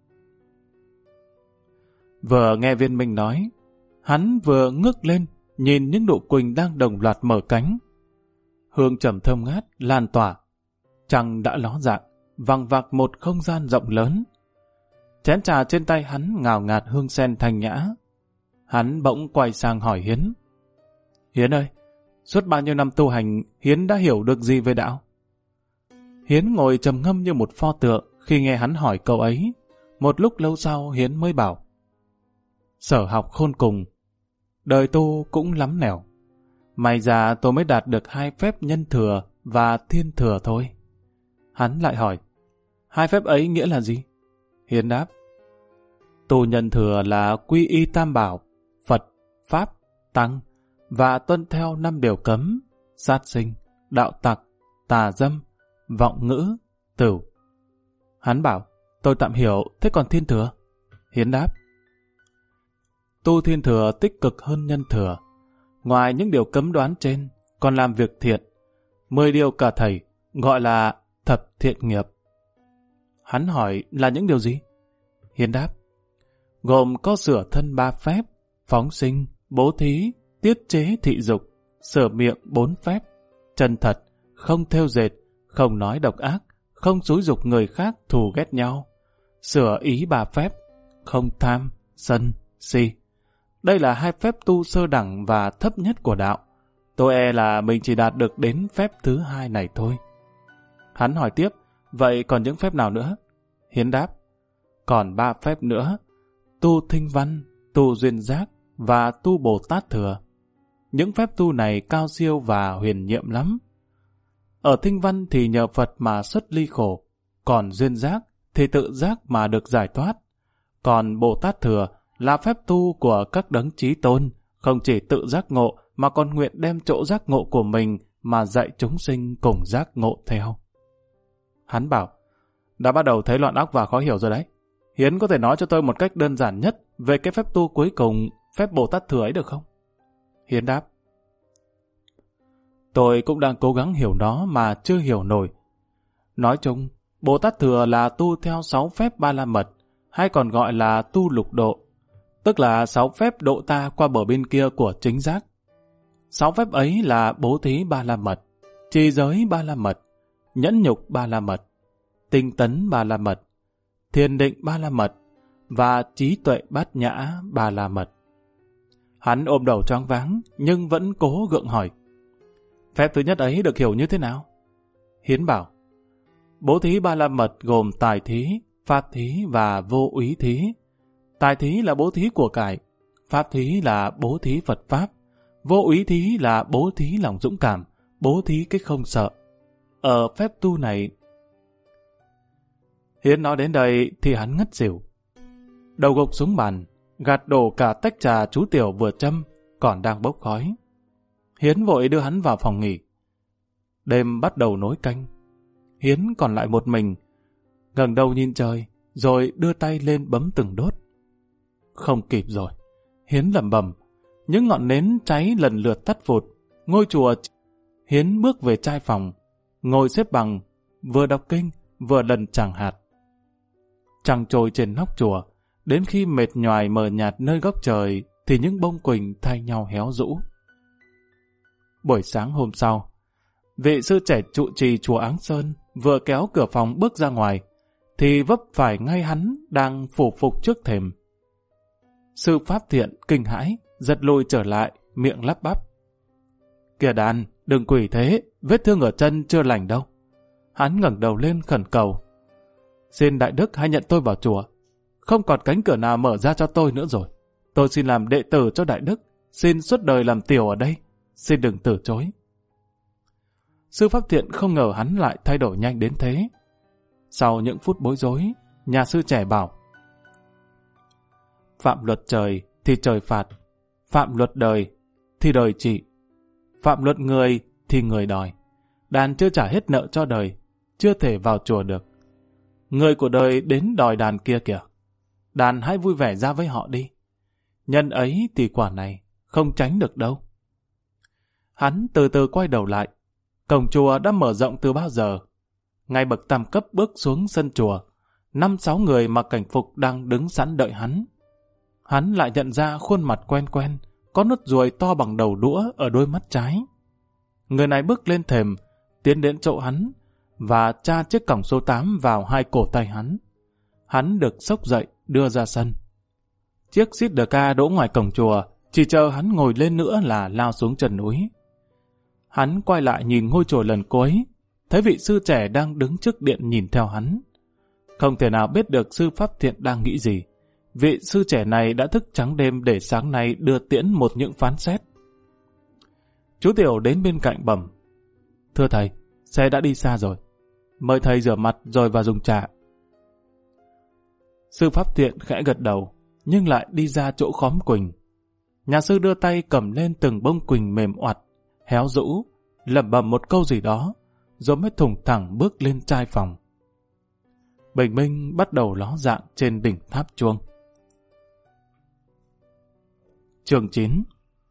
Vừa nghe Viên Minh nói, hắn vừa ngước lên, nhìn những nụ quỳnh đang đồng loạt mở cánh. Hương trầm thơm ngát, lan tỏa. Trăng đã ló dạng, vằng vặc một không gian rộng lớn. Chén trà trên tay hắn ngào ngạt hương sen thanh nhã. Hắn bỗng quay sang hỏi Hiến. Hiến ơi, suốt bao nhiêu năm tu hành, Hiến đã hiểu được gì về đạo? Hiến ngồi trầm ngâm như một pho tượng khi nghe hắn hỏi câu ấy. Một lúc lâu sau Hiến mới bảo. Sở học khôn cùng, đời tu cũng lắm nẻo. May ra tôi mới đạt được hai phép nhân thừa và thiên thừa thôi. Hắn lại hỏi, hai phép ấy nghĩa là gì? Hiến đáp, tu nhân thừa là quy y tam bảo, Phật, Pháp, Tăng và tuân theo năm điều cấm, sát sinh, đạo tặc, tà dâm, vọng ngữ, tửu. Hắn bảo, tôi tạm hiểu, thế còn thiên thừa? Hiến đáp, tu thiên thừa tích cực hơn nhân thừa. Ngoài những điều cấm đoán trên, còn làm việc thiện. Mười điều cả thầy, gọi là thập thiện nghiệp. Hắn hỏi là những điều gì? Hiến đáp, gồm có sửa thân ba phép, phóng sinh, bố thí, tiết chế thị dục, sửa miệng bốn phép, chân thật, không thêu dệt, không nói độc ác, không xúi giục người khác thù ghét nhau, sửa ý ba phép, không tham, sân, si. Đây là hai phép tu sơ đẳng và thấp nhất của đạo. Tôi e là mình chỉ đạt được đến phép thứ hai này thôi. Hắn hỏi tiếp, vậy còn những phép nào nữa? Hiến đáp, còn ba phép nữa, tu thinh văn, tu duyên giác và tu Bồ Tát thừa. Những phép tu này cao siêu và huyền nhiệm lắm. Ở thinh văn thì nhờ Phật mà xuất ly khổ, còn duyên giác thì tự giác mà được giải thoát. Còn Bồ Tát thừa là phép tu của các đấng chí tôn, không chỉ tự giác ngộ mà còn nguyện đem chỗ giác ngộ của mình mà dạy chúng sinh cùng giác ngộ theo. Hắn bảo, đã bắt đầu thấy loạn óc và khó hiểu rồi đấy. Hiến có thể nói cho tôi một cách đơn giản nhất về cái phép tu cuối cùng, phép Bồ Tát thừa ấy được không? Hiến đáp, tôi cũng đang cố gắng hiểu nó mà chưa hiểu nổi. Nói chung, Bồ Tát thừa là tu theo sáu phép ba la mật, hay còn gọi là tu lục độ, tức là sáu phép độ ta qua bờ bên kia của chính giác. Sáu phép ấy là bố thí ba la mật, trì giới ba la mật, nhẫn nhục ba la mật, tinh tấn ba la mật, thiền định ba la mật và trí tuệ bát nhã ba la mật. Hắn ôm đầu choáng váng nhưng vẫn cố gượng hỏi, phép thứ nhất ấy được hiểu như thế nào? Hiến bảo, bố thí ba la mật gồm tài thí, pháp thí và vô úy thí. Tài thí là bố thí của cải, pháp thí là bố thí Phật Pháp, vô úy thí là bố thí lòng dũng cảm, bố thí cái không sợ. Ở phép tu này... Hiến nói đến đây thì hắn ngất xỉu. Đầu gục xuống bàn, gạt đổ cả tách trà chú Tiểu vừa châm, còn đang bốc khói. Hiến vội đưa hắn vào phòng nghỉ. Đêm bắt đầu nối canh. Hiến còn lại một mình, ngẩng đầu nhìn trời, rồi đưa tay lên bấm từng đốt. Không kịp rồi. Hiến lẩm bẩm. Những ngọn nến cháy lần lượt tắt phụt. Ngôi chùa... Hiến bước về trai phòng, ngồi xếp bằng, vừa đọc kinh, vừa lần tràng hạt. Trăng trôi trên nóc chùa, đến khi mệt nhoài mờ nhạt nơi góc trời, thì những bông quỳnh thay nhau héo rũ. Buổi sáng hôm sau, vị sư trẻ trụ trì chùa Áng Sơn vừa kéo cửa phòng bước ra ngoài, thì vấp phải ngay hắn đang phủ phục trước thềm. Sư Pháp Thiện kinh hãi, giật lùi trở lại, miệng lắp bắp. Kìa đàn, đừng quỷ thế, vết thương ở chân chưa lành đâu. Hắn ngẩng đầu lên khẩn cầu. Xin Đại Đức hãy nhận tôi vào chùa. Không còn cánh cửa nào mở ra cho tôi nữa rồi. Tôi xin làm đệ tử cho Đại Đức, xin suốt đời làm tiểu ở đây. Xin đừng từ chối. Sư Pháp Thiện không ngờ hắn lại thay đổi nhanh đến thế. Sau những phút bối rối, nhà sư trẻ bảo: phạm luật trời thì trời phạt, phạm luật đời thì đời trị, phạm luật người thì người đòi. Đàn chưa trả hết nợ cho đời, chưa thể vào chùa được. Người của đời đến đòi đàn kia kìa. Đàn hãy vui vẻ ra với họ đi. Nhân ấy thì quả này không tránh được đâu. Hắn từ từ quay đầu lại. Cổng chùa đã mở rộng từ bao giờ. Ngay bậc tam cấp bước xuống sân chùa, năm sáu người mặc cảnh phục đang đứng sẵn đợi hắn. Hắn lại nhận ra khuôn mặt quen quen, có nốt ruồi to bằng đầu đũa ở đôi mắt trái. Người này bước lên thềm, tiến đến chỗ hắn và tra chiếc còng số tám vào hai cổ tay hắn. Hắn được xốc dậy, đưa ra sân. Chiếc xít đờ ca đỗ ngoài cổng chùa, chỉ chờ hắn ngồi lên nữa là lao xuống chân núi. Hắn quay lại nhìn ngôi chùa lần cuối, thấy vị sư trẻ đang đứng trước điện nhìn theo hắn. Không thể nào biết được sư Pháp Thiện đang nghĩ gì. Vị sư trẻ này đã thức trắng đêm để sáng nay đưa tiễn một những phán xét. Chú Tiểu đến bên cạnh bẩm: thưa thầy, xe đã đi xa rồi. Mời thầy rửa mặt rồi vào dùng trà. Sư Pháp Thiện khẽ gật đầu, nhưng lại đi ra chỗ khóm quỳnh. Nhà sư đưa tay cầm lên từng bông quỳnh mềm oặt, héo rũ, lẩm bẩm một câu gì đó, rồi mới thủng thẳng bước lên trai phòng. Bình minh bắt đầu ló dạng trên đỉnh tháp chuông. Chương chín.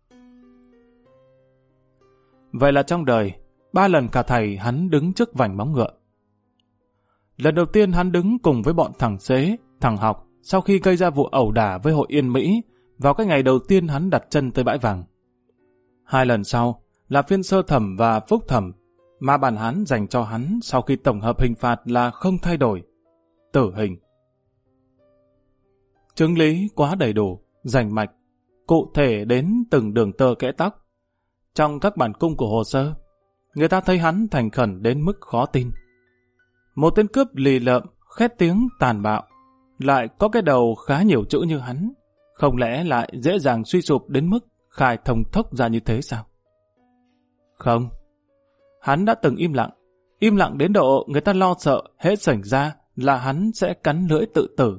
Vậy là trong đời, ba lần cả thầy hắn đứng trước vành móng ngựa. Lần đầu tiên hắn đứng cùng với bọn thằng Xế, thằng Học, sau khi gây ra vụ ẩu đả với hội Yên Mỹ vào cái ngày đầu tiên hắn đặt chân tới bãi vàng. Hai lần sau là phiên sơ thẩm và phúc thẩm mà bản án dành cho hắn sau khi tổng hợp hình phạt là không thay đổi: tử hình. Chứng lý quá đầy đủ, rành mạch, cụ thể đến từng đường tơ kẽ tóc. Trong các bản cung của hồ sơ, người ta thấy hắn thành khẩn đến mức khó tin. Một tên cướp lì lợm, khét tiếng tàn bạo, lại có cái đầu khá nhiều chữ như hắn, không lẽ lại dễ dàng suy sụp đến mức khai thông thốc ra như thế sao? Không, hắn đã từng im lặng, im lặng đến độ người ta lo sợ hễ xảy ra là hắn sẽ cắn lưỡi tự tử.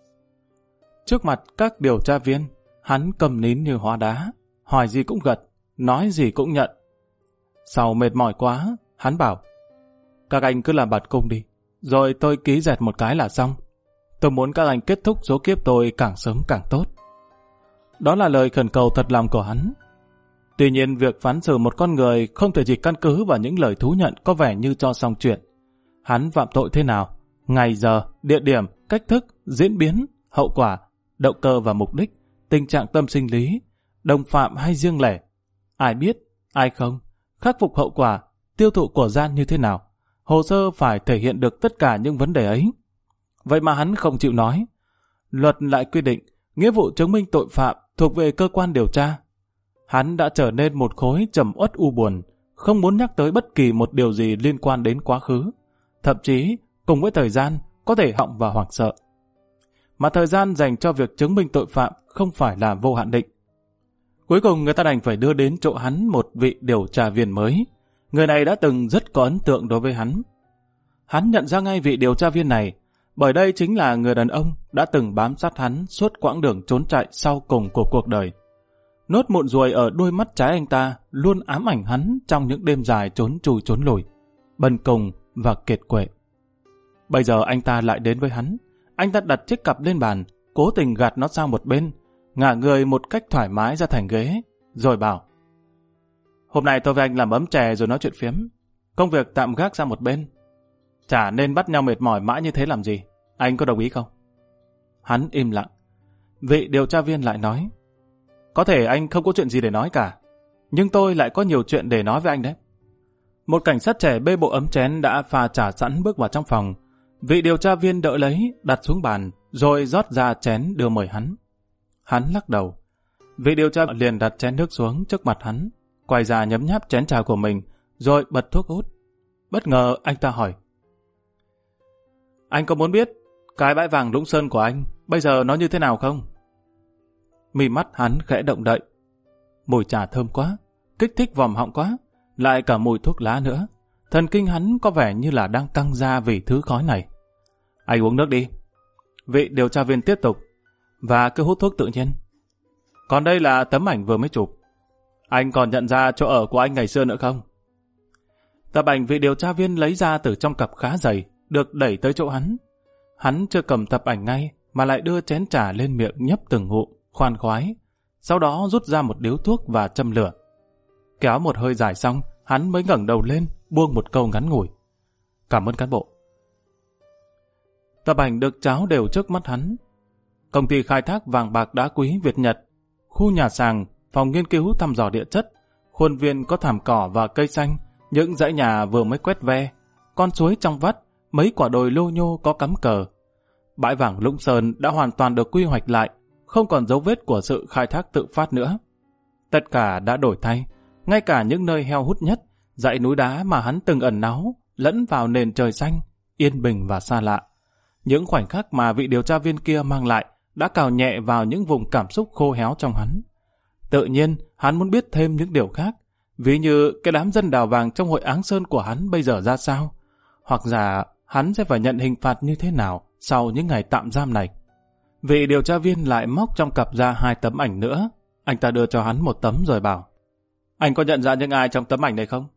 Trước mặt các điều tra viên, hắn cầm nín như hóa đá, hỏi gì cũng gật, nói gì cũng nhận. Sau mệt mỏi quá, hắn bảo: các anh cứ làm bạt cung đi, rồi tôi ký dẹt một cái là xong. Tôi muốn các anh kết thúc số kiếp tôi càng sớm càng tốt. Đó là lời khẩn cầu thật lòng của hắn. Tuy nhiên việc phán xử một con người không thể chỉ căn cứ vào những lời thú nhận có vẻ như cho xong chuyện. Hắn phạm tội thế nào, ngày giờ, địa điểm, cách thức, diễn biến, hậu quả, động cơ và mục đích, tình trạng tâm sinh lý, đồng phạm hay riêng lẻ, ai biết, ai không, khắc phục hậu quả, tiêu thụ của gian như thế nào. Hồ sơ phải thể hiện được tất cả những vấn đề ấy. Vậy mà hắn không chịu nói. Luật lại quy định nghĩa vụ chứng minh tội phạm thuộc về cơ quan điều tra. Hắn đã trở nên một khối trầm uất u buồn, không muốn nhắc tới bất kỳ một điều gì liên quan đến quá khứ. Thậm chí, cùng với thời gian, có thể họng và hoảng sợ. Mà thời gian dành cho việc chứng minh tội phạm không phải là vô hạn định. Cuối cùng người ta đành phải đưa đến chỗ hắn một vị điều tra viên mới. Người này đã từng rất có ấn tượng đối với hắn. Hắn nhận ra ngay vị điều tra viên này, bởi đây chính là người đàn ông đã từng bám sát hắn suốt quãng đường trốn chạy sau cùng của cuộc đời. Nốt mụn ruồi ở đôi mắt trái anh ta luôn ám ảnh hắn trong những đêm dài trốn chui trốn lùi, bần cùng và kiệt quệ. Bây giờ anh ta lại đến với hắn. Anh ta đặt chiếc cặp lên bàn, cố tình gạt nó sang một bên, ngả người một cách thoải mái ra thành ghế, rồi bảo: hôm nay tôi với anh làm ấm chè rồi nói chuyện phiếm. Công việc tạm gác sang một bên. Chả nên bắt nhau mệt mỏi mãi như thế làm gì. Anh có đồng ý không? Hắn im lặng. Vị điều tra viên lại nói: có thể anh không có chuyện gì để nói cả, nhưng tôi lại có nhiều chuyện để nói với anh đấy. Một cảnh sát trẻ bê bộ ấm chén đã pha trà sẵn bước vào trong phòng. Vị điều tra viên đỡ lấy, đặt xuống bàn, rồi rót ra chén đưa mời hắn. Hắn lắc đầu. Vị điều tra liền đặt chén nước xuống trước mặt hắn, quay ra nhấm nháp chén trà của mình, rồi bật thuốc hút. Bất ngờ anh ta hỏi: anh có muốn biết cái bãi vàng Lũng Sơn của anh bây giờ nó như thế nào không? Mi mắt hắn khẽ động đậy. Mùi trà thơm quá, kích thích vòm họng quá, lại cả mùi thuốc lá nữa. Thần kinh hắn có vẻ như là đang căng ra vì thứ khói này. Anh uống nước đi. Vị điều tra viên tiếp tục. Và cứ hút thuốc tự nhiên. Còn đây là tấm ảnh vừa mới chụp. Anh còn nhận ra chỗ ở của anh ngày xưa nữa không? Tập ảnh vị điều tra viên lấy ra từ trong cặp khá dày, được đẩy tới chỗ hắn. Hắn chưa cầm tập ảnh ngay, mà lại đưa chén trà lên miệng nhấp từng ngụm, khoan khoái. Sau đó rút ra một điếu thuốc và châm lửa. Kéo một hơi dài xong, hắn mới ngẩng đầu lên, buông một câu ngắn ngủi. Cảm ơn cán bộ. Tập ảnh được tráo đều trước mắt hắn. Công ty khai thác vàng bạc đá quý Việt Nhật, khu nhà sàng, phòng nghiên cứu thăm dò địa chất, khuôn viên có thảm cỏ và cây xanh, những dãy nhà vừa mới quét ve, con suối trong vắt, mấy quả đồi lô nhô có cắm cờ. Bãi vàng Lũng Sơn đã hoàn toàn được quy hoạch lại, không còn dấu vết của sự khai thác tự phát nữa. Tất cả đã đổi thay, ngay cả những nơi heo hút nhất, dãy núi đá mà hắn từng ẩn náu, lẫn vào nền trời xanh, yên bình và xa lạ. Những khoảnh khắc mà vị điều tra viên kia mang lại đã cào nhẹ vào những vùng cảm xúc khô héo trong hắn. Tự nhiên, hắn muốn biết thêm những điều khác, ví như cái đám dân đào vàng trong hội Áng Sơn của hắn bây giờ ra sao, hoặc là hắn sẽ phải nhận hình phạt như thế nào sau những ngày tạm giam này. Vị điều tra viên lại móc trong cặp ra hai tấm ảnh nữa. Anh ta đưa cho hắn một tấm rồi bảo, anh có nhận ra những ai trong tấm ảnh này không?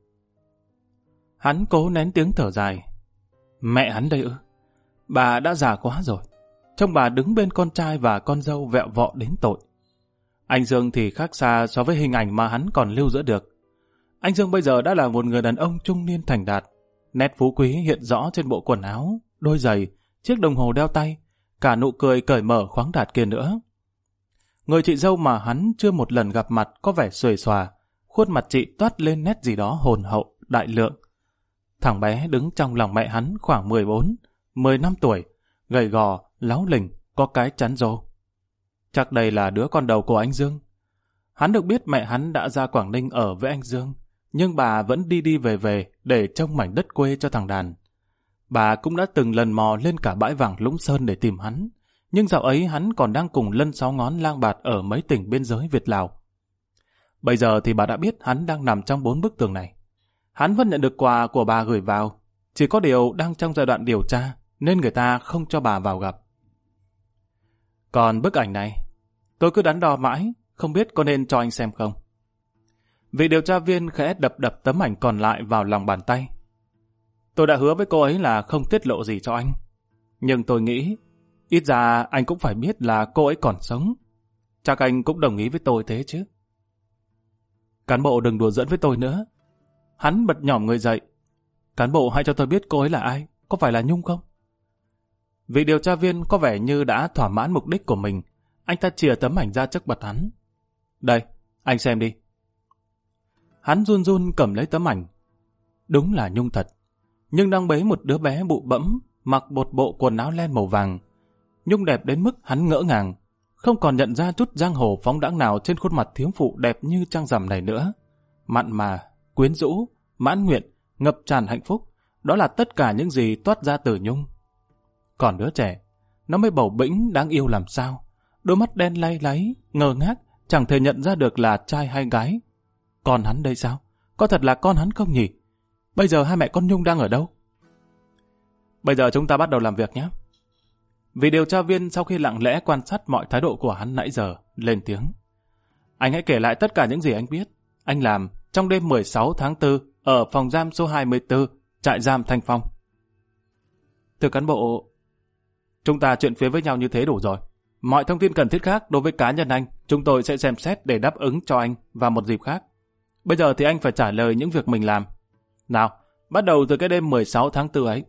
Hắn cố nén tiếng thở dài. Mẹ hắn đây ư? Bà đã già quá rồi. Trông bà đứng bên con trai và con dâu vẹo vọ đến tội. Anh Dương thì khác xa so với hình ảnh mà hắn còn lưu giữ được. Anh Dương bây giờ đã là một người đàn ông trung niên thành đạt. Nét phú quý hiện rõ trên bộ quần áo, đôi giày, chiếc đồng hồ đeo tay, cả nụ cười cởi mở khoáng đạt kia nữa. Người chị dâu mà hắn chưa một lần gặp mặt có vẻ xuề xòa, khuôn mặt chị toát lên nét gì đó hồn hậu, đại lượng. Thằng bé đứng trong lòng mẹ hắn khoảng mười bốn, mười lăm tuổi, gầy gò, láu lình, có cái chắn rô. Chắc đây là đứa con đầu của anh Dương. Hắn được biết mẹ hắn đã ra Quảng Ninh ở với anh Dương, nhưng bà vẫn đi đi về về để trông mảnh đất quê cho thằng đàn. Bà cũng đã từng lần mò lên cả bãi vàng Lũng Sơn để tìm hắn, nhưng dạo ấy hắn còn đang cùng Lân Sáu Ngón lang bạt ở mấy tỉnh biên giới Việt-Lào. Bây giờ thì bà đã biết hắn đang nằm trong bốn bức tường này. Hắn vẫn nhận được quà của bà gửi vào, chỉ có điều đang trong giai đoạn điều tra, nên người ta không cho bà vào gặp. Còn bức ảnh này, tôi cứ đắn đo mãi, không biết có nên cho anh xem không. Vị điều tra viên khẽ đập đập tấm ảnh còn lại vào lòng bàn tay. Tôi đã hứa với cô ấy là không tiết lộ gì cho anh. Nhưng tôi nghĩ, ít ra anh cũng phải biết là cô ấy còn sống. Chắc anh cũng đồng ý với tôi thế chứ. Cán bộ đừng đùa giỡn với tôi nữa. Hắn bật nhỏm người dậy. Cán bộ hãy cho tôi biết cô ấy là ai, có phải là Nhung không? Vị điều tra viên có vẻ như đã thỏa mãn mục đích của mình. Anh ta chìa tấm ảnh ra trước mặt hắn. Đây, anh xem đi. Hắn run run cầm lấy tấm ảnh. Đúng là Nhung thật. Nhưng đang bế một đứa bé bụ bẫm, mặc một bộ quần áo len màu vàng. Nhung đẹp đến mức hắn ngỡ ngàng, không còn nhận ra chút giang hồ phóng đãng nào trên khuôn mặt thiếu phụ đẹp như trăng rằm này nữa. Mặn mà, quyến rũ, mãn nguyện, ngập tràn hạnh phúc, đó là tất cả những gì toát ra từ Nhung. Còn đứa trẻ, nó mới bầu bĩnh đáng yêu làm sao, đôi mắt đen lay láy, ngơ ngác, chẳng thể nhận ra được là trai hay gái. Còn hắn đây sao? Có thật là con hắn không nhỉ? Bây giờ hai mẹ con Nhung đang ở đâu? Bây giờ chúng ta bắt đầu làm việc nhé. Vị điều tra viên sau khi lặng lẽ quan sát mọi thái độ của hắn nãy giờ, lên tiếng. Anh hãy kể lại tất cả những gì anh biết, anh làm trong đêm mười sáu tháng tư ở phòng giam số hai mươi tư, trại giam Thanh Phong. Thưa cán bộ, chúng ta chuyện phía với nhau như thế đủ rồi. Mọi thông tin cần thiết khác đối với cá nhân anh, chúng tôi sẽ xem xét để đáp ứng cho anh vào một dịp khác. Bây giờ thì anh phải trả lời những việc mình làm. Nào, bắt đầu từ cái đêm mười sáu tháng tư ấy.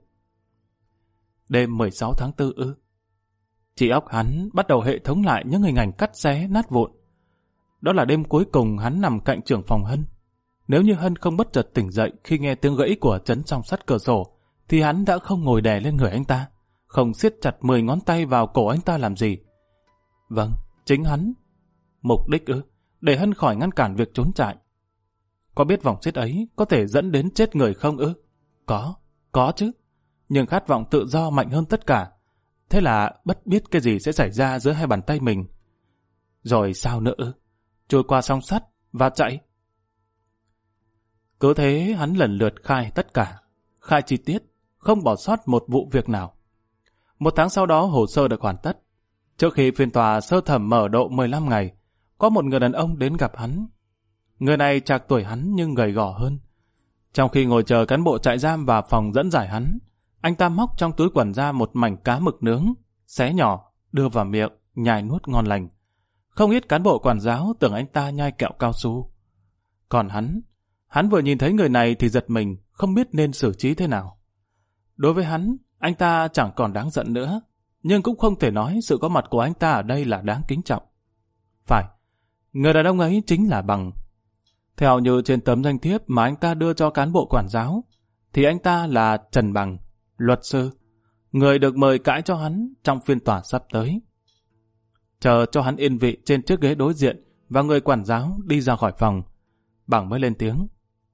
Đêm mười sáu tháng tư ư? Chị óc hắn bắt đầu hệ thống lại những hình ảnh cắt xé nát vụn. Đó là đêm cuối cùng hắn nằm cạnh trưởng phòng Hân. Nếu như Hân không bất chợt tỉnh dậy khi nghe tiếng gãy của chấn song sắt cửa sổ, thì hắn đã không ngồi đè lên người anh ta, không siết chặt mười ngón tay vào cổ anh ta làm gì. Vâng, chính hắn. Mục đích ư? Để Hân khỏi ngăn cản việc trốn chạy. Có biết vòng siết ấy có thể dẫn đến chết người không ư? Có, có chứ. Nhưng khát vọng tự do mạnh hơn tất cả. Thế là bất biết cái gì sẽ xảy ra giữa hai bàn tay mình. Rồi sao nữa ư? Trôi qua song sắt và chạy. Cứ thế hắn lần lượt khai tất cả, khai chi tiết, không bỏ sót một vụ việc nào. Một tháng sau đó hồ sơ được hoàn tất. Trước khi phiên tòa sơ thẩm mở độ mười lăm ngày, có một người đàn ông đến gặp hắn. Người này trạc tuổi hắn nhưng gầy gò hơn. Trong khi ngồi chờ cán bộ trại giam và phòng dẫn giải hắn, anh ta móc trong túi quần ra một mảnh cá mực nướng, xé nhỏ, đưa vào miệng, nhai nuốt ngon lành. Không ít cán bộ quản giáo tưởng anh ta nhai kẹo cao su. Còn hắn, hắn vừa nhìn thấy người này thì giật mình, không biết nên xử trí thế nào. Đối với hắn, anh ta chẳng còn đáng giận nữa, nhưng cũng không thể nói sự có mặt của anh ta ở đây là đáng kính trọng. Phải, người đàn ông ấy chính là Bằng. Theo như trên tấm danh thiếp mà anh ta đưa cho cán bộ quản giáo, thì anh ta là Trần Bằng, luật sư, người được mời cãi cho hắn trong phiên tòa sắp tới. Chờ cho hắn yên vị trên chiếc ghế đối diện và người quản giáo đi ra khỏi phòng, Bằng mới lên tiếng.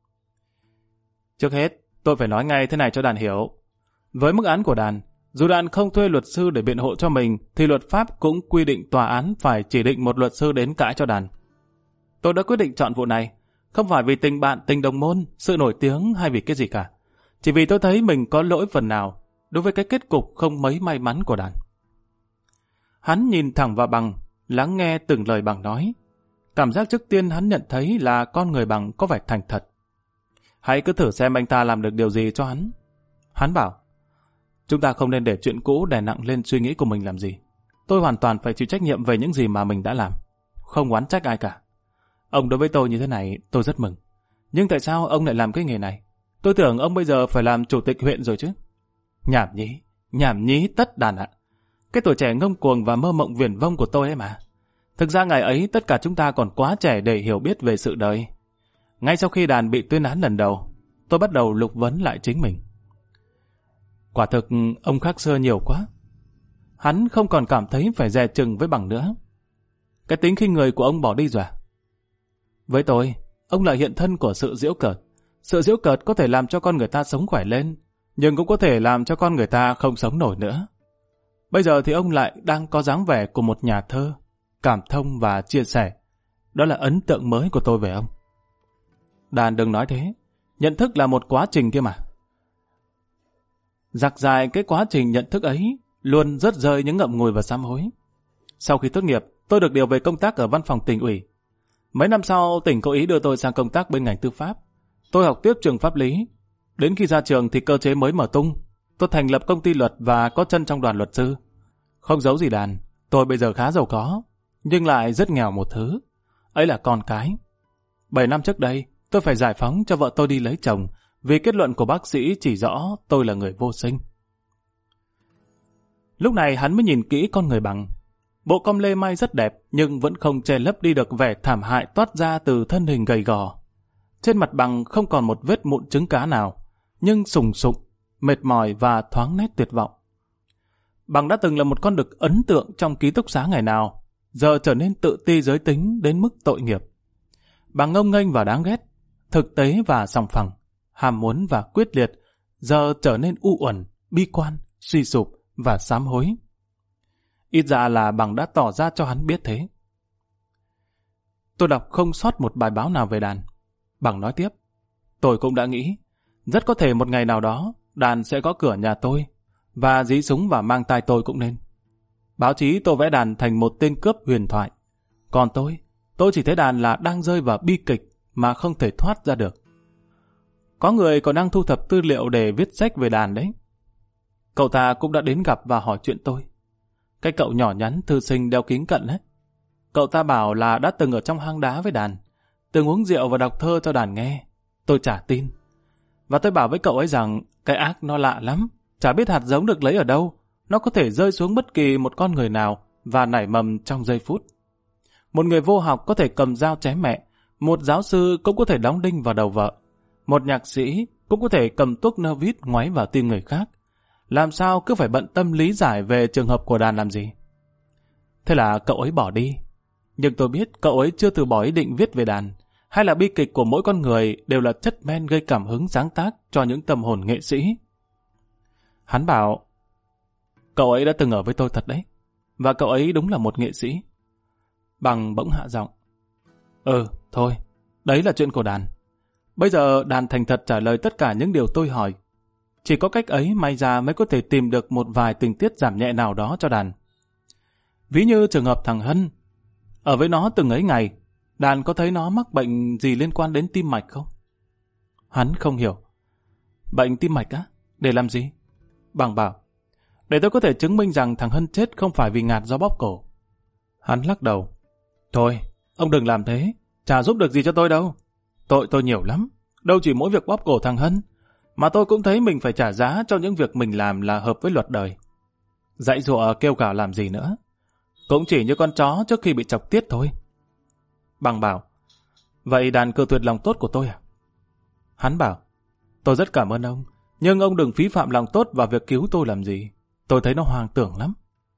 Trước hết, tôi phải nói ngay thế này cho Đàn hiểu. Với mức án của Đàn, dù Đàn không thuê luật sư để biện hộ cho mình, thì luật pháp cũng quy định tòa án phải chỉ định một luật sư đến cãi cho Đàn. Tôi đã quyết định chọn vụ này, không phải vì tình bạn, tình đồng môn, sự nổi tiếng hay vì cái gì cả. Chỉ vì tôi thấy mình có lỗi phần nào đối với cái kết cục không mấy may mắn của Đàn. Hắn nhìn thẳng vào Bằng, lắng nghe từng lời Bằng nói. Cảm giác trước tiên hắn nhận thấy là con người Bằng có vẻ thành thật. Hãy cứ thử xem anh ta làm được điều gì cho hắn. Hắn bảo, chúng ta không nên để chuyện cũ đè nặng lên suy nghĩ của mình làm gì. Tôi hoàn toàn phải chịu trách nhiệm về những gì mà mình đã làm, không oán trách ai cả. Ông đối với tôi như thế này, tôi rất mừng. Nhưng tại sao ông lại làm cái nghề này? Tôi tưởng ông bây giờ phải làm chủ tịch huyện rồi chứ. Nhảm nhí, nhảm nhí tất Đàn ạ. Cái tuổi trẻ ngông cuồng và mơ mộng viển vông của tôi ấy mà. Thực ra ngày ấy tất cả chúng ta còn quá trẻ để hiểu biết về sự đời. Ngay sau khi Đàn bị tuyên án lần đầu, tôi bắt đầu lục vấn lại chính mình. Quả thực ông khác xưa nhiều quá. Hắn không còn cảm thấy phải dè chừng với Bằng nữa. Cái tính khinh người của ông bỏ đi rồi à? Với tôi, ông là hiện thân của sự giễu cợt. Sự giễu cợt có thể làm cho con người ta sống khỏe lên, nhưng cũng có thể làm cho con người ta không sống nổi nữa. Bây giờ thì ông lại đang có dáng vẻ của một nhà thơ, cảm thông và chia sẻ. Đó là ấn tượng mới của tôi về ông. Đàn đừng nói thế, nhận thức là một quá trình kia mà. Dặc dài cái quá trình nhận thức ấy luôn rất rơi những ngậm ngùi và sám hối. Sau khi tốt nghiệp, tôi được điều về công tác ở văn phòng tỉnh ủy. Mấy năm sau, tỉnh có ý đưa tôi sang công tác bên ngành tư pháp. Tôi học tiếp trường pháp lý. Đến khi ra trường thì cơ chế mới mở tung. Tôi thành lập công ty luật và có chân trong đoàn luật sư. Không giấu gì Đàn, tôi bây giờ khá giàu có, nhưng lại rất nghèo một thứ. Ấy là con cái. Bảy năm trước đây, tôi phải giải phóng cho vợ tôi đi lấy chồng vì kết luận của bác sĩ chỉ rõ tôi là người vô sinh. Lúc này hắn mới nhìn kỹ con người Bằng. Bộ com lê may rất đẹp nhưng vẫn không che lấp đi được vẻ thảm hại toát ra từ thân hình gầy gò. Trên mặt Bằng không còn một vết mụn trứng cá nào, nhưng sùng sục, mệt mỏi và thoáng nét tuyệt vọng. Bằng đã từng là một con đực ấn tượng trong ký túc xá ngày nào, giờ trở nên tự ti giới tính đến mức tội nghiệp. Bằng ngông nghênh và đáng ghét, thực tế và sòng phẳng, ham muốn và quyết liệt, giờ trở nên u uẩn, bi quan, suy sụp và sám hối. Ít ra là Bằng đã tỏ ra cho hắn biết thế. Tôi đọc không sót một bài báo nào về Đàn. Bằng nói tiếp, tôi cũng đã nghĩ, rất có thể một ngày nào đó Đàn sẽ có cửa nhà tôi, và dí súng và mang tai tôi cũng nên. Báo chí tô vẽ Đàn thành một tên cướp huyền thoại. Còn tôi, tôi chỉ thấy Đàn là đang rơi vào bi kịch mà không thể thoát ra được. Có người còn đang thu thập tư liệu để viết sách về Đàn đấy. Cậu ta cũng đã đến gặp và hỏi chuyện tôi. Cái cậu nhỏ nhắn thư sinh đeo kính cận ấy. Cậu ta bảo là đã từng ở trong hang đá với Đàn, từng uống rượu và đọc thơ cho Đàn nghe. Tôi chả tin. Và tôi bảo với cậu ấy rằng cái ác nó lạ lắm, chả biết hạt giống được lấy ở đâu. Nó có thể rơi xuống bất kỳ một con người nào và nảy mầm trong giây phút. Một người vô học có thể cầm dao chém mẹ, một giáo sư cũng có thể đóng đinh vào đầu vợ, một nhạc sĩ cũng có thể cầm tuốc nơ vít ngoáy vào tim người khác. Làm sao cứ phải bận tâm lý giải về trường hợp của Đàn làm gì? Thế là cậu ấy bỏ đi. Nhưng tôi biết cậu ấy chưa từ bỏ ý định viết về Đàn, hay là bi kịch của mỗi con người đều là chất men gây cảm hứng sáng tác cho những tâm hồn nghệ sĩ. Hắn bảo, cậu ấy đã từng ở với tôi thật đấy, và cậu ấy đúng là một nghệ sĩ. Bằng bỗng hạ giọng. Ừ, thôi, đấy là chuyện của Đàn. Bây giờ Đàn thành thật trả lời tất cả những điều tôi hỏi. Chỉ có cách ấy may ra mới có thể tìm được một vài tình tiết giảm nhẹ nào đó cho Đàn. Ví như trường hợp thằng Hân. Ở với nó từng ấy ngày, Đàn có thấy nó mắc bệnh gì liên quan đến tim mạch không? Hắn không hiểu. Bệnh tim mạch á? Để làm gì? Bằng bảo, để tôi có thể chứng minh rằng thằng Hân chết không phải vì ngạt do bóp cổ. Hắn lắc đầu. Thôi, ông đừng làm thế, chả giúp được gì cho tôi đâu. Tội tôi nhiều lắm, đâu chỉ mỗi việc bóp cổ thằng Hân, mà tôi cũng thấy mình phải trả giá cho những việc mình làm là hợp với luật đời. Dạy dụa kêu gào làm gì nữa, cũng chỉ như con chó trước khi bị chọc tiết thôi. Bằng bảo, vậy Đàn cự tuyệt lòng tốt của tôi à? Hắn bảo, tôi rất cảm ơn ông, nhưng ông đừng phí phạm lòng tốt vào việc cứu tôi làm gì. Tôi thấy nó hoang tưởng lắm.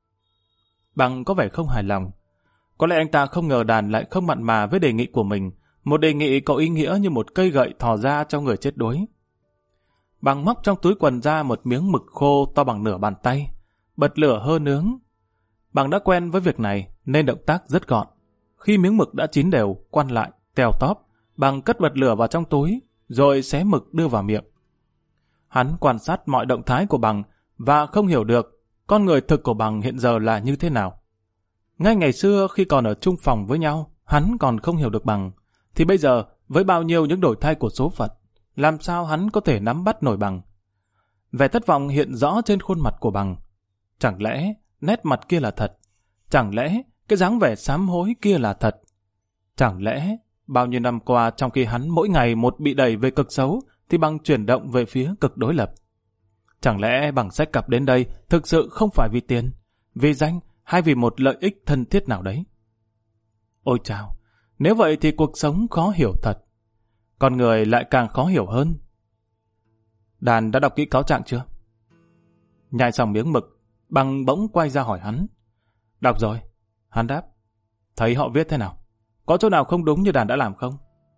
Bằng có vẻ không hài lòng. Có lẽ anh ta không ngờ Đàn lại không mặn mà với đề nghị của mình, một đề nghị có ý nghĩa như một cây gậy thò ra cho người chết đuối. Bằng móc trong túi quần ra một miếng mực khô to bằng nửa bàn tay, bật lửa hơ nướng. Bằng đã quen với việc này nên động tác rất gọn. Khi miếng mực đã chín đều, quăn lại, tèo tóp, Bằng cất bật lửa vào trong túi, rồi xé mực đưa vào miệng. Hắn quan sát mọi động thái của Bằng và không hiểu được con người thực của Bằng hiện giờ là như thế nào. Ngay ngày xưa khi còn ở chung phòng với nhau, hắn còn không hiểu được Bằng, thì bây giờ với bao nhiêu những đổi thay của số phận, làm sao hắn có thể nắm bắt nổi Bằng? Vẻ thất vọng hiện rõ trên khuôn mặt của Bằng. Chẳng lẽ nét mặt kia là thật? Chẳng lẽ cái dáng vẻ sám hối kia là thật? Chẳng lẽ bao nhiêu năm qua trong khi hắn mỗi ngày một bị đẩy về cực xấu thì Bằng chuyển động về phía cực đối lập? Chẳng lẽ Bằng xách cặp đến đây thực sự không phải vì tiền, vì danh hay vì một lợi ích thân thiết nào đấy? Ôi chao, nếu vậy thì cuộc sống khó hiểu thật. Con người lại càng khó hiểu hơn. Đàn đã đọc kỹ cáo trạng chưa? Nhai xong miếng mực, Bằng bỗng quay ra hỏi hắn. Đọc rồi. Hắn đáp. Thấy họ viết thế nào? Có chỗ nào không đúng như Đàn đã làm không?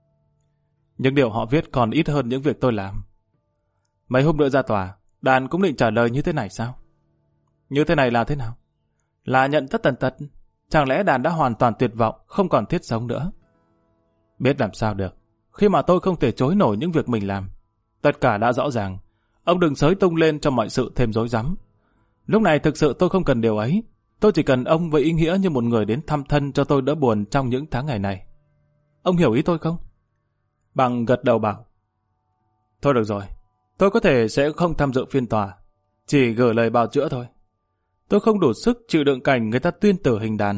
Những điều họ viết còn ít hơn những việc tôi làm. Mấy hôm nữa ra tòa, Đàn cũng định trả lời như thế này sao? Như thế này là thế nào? Là nhận tất tần tật. Chẳng lẽ Đàn đã hoàn toàn tuyệt vọng, không còn thiết sống nữa? Biết làm sao được, khi mà tôi không thể chối nổi những việc mình làm. Tất cả đã rõ ràng. Ông đừng xới tung lên cho mọi sự thêm rối rắm. Lúc này thực sự tôi không cần điều ấy. Tôi chỉ cần ông với ý nghĩa như một người đến thăm thân cho tôi đỡ buồn trong những tháng ngày này. Ông hiểu ý tôi không? Bằng gật đầu bảo. Thôi được rồi, tôi có thể sẽ không tham dự phiên tòa, chỉ gửi lời bào chữa thôi. Tôi không đủ sức chịu đựng cảnh người ta tuyên tử hình Đàn.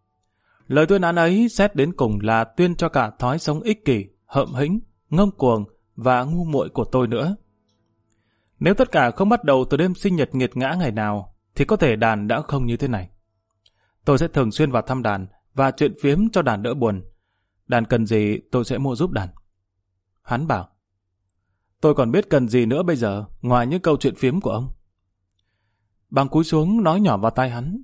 Lời tuyên án ấy xét đến cùng là tuyên cho cả thói sống ích kỷ, hậm hĩnh, ngông cuồng và ngu muội của tôi nữa. Nếu tất cả không bắt đầu từ đêm sinh nhật nghiệt ngã ngày nào, thì có thể Đàn đã không như thế này. Tôi sẽ thường xuyên vào thăm Đàn và chuyện phiếm cho Đàn đỡ buồn. Đàn cần gì tôi sẽ mua giúp Đàn. Hắn bảo. Tôi còn biết cần gì nữa bây giờ, ngoài những câu chuyện phiếm của ông. Bằng cúi xuống nói nhỏ vào tai hắn.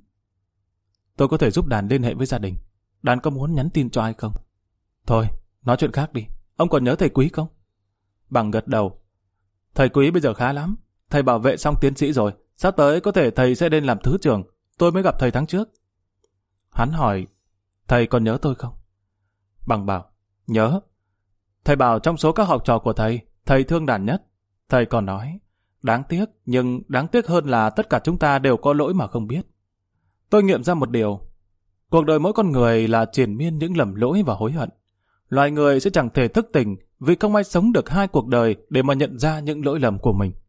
Tôi có thể giúp Đàn liên hệ với gia đình. Đàn có muốn nhắn tin cho ai không? Thôi, nói chuyện khác đi. Ông còn nhớ thầy Quý không? Bằng gật đầu. Thầy Quý bây giờ khá lắm. Thầy bảo vệ xong tiến sĩ rồi. Sắp tới có thể thầy sẽ lên làm thứ trưởng. Tôi mới gặp thầy tháng trước. Hắn hỏi, thầy còn nhớ tôi không? Bằng bảo, nhớ. Thầy bảo trong số các học trò của thầy, thầy thương Đàn nhất. Thầy còn nói, đáng tiếc, nhưng đáng tiếc hơn là tất cả chúng ta đều có lỗi mà không biết. Tôi nghiệm ra một điều. Cuộc đời mỗi con người là triền miên những lầm lỗi và hối hận. Loài người sẽ chẳng thể thức tỉnh vì không ai sống được hai cuộc đời để mà nhận ra những lỗi lầm của mình.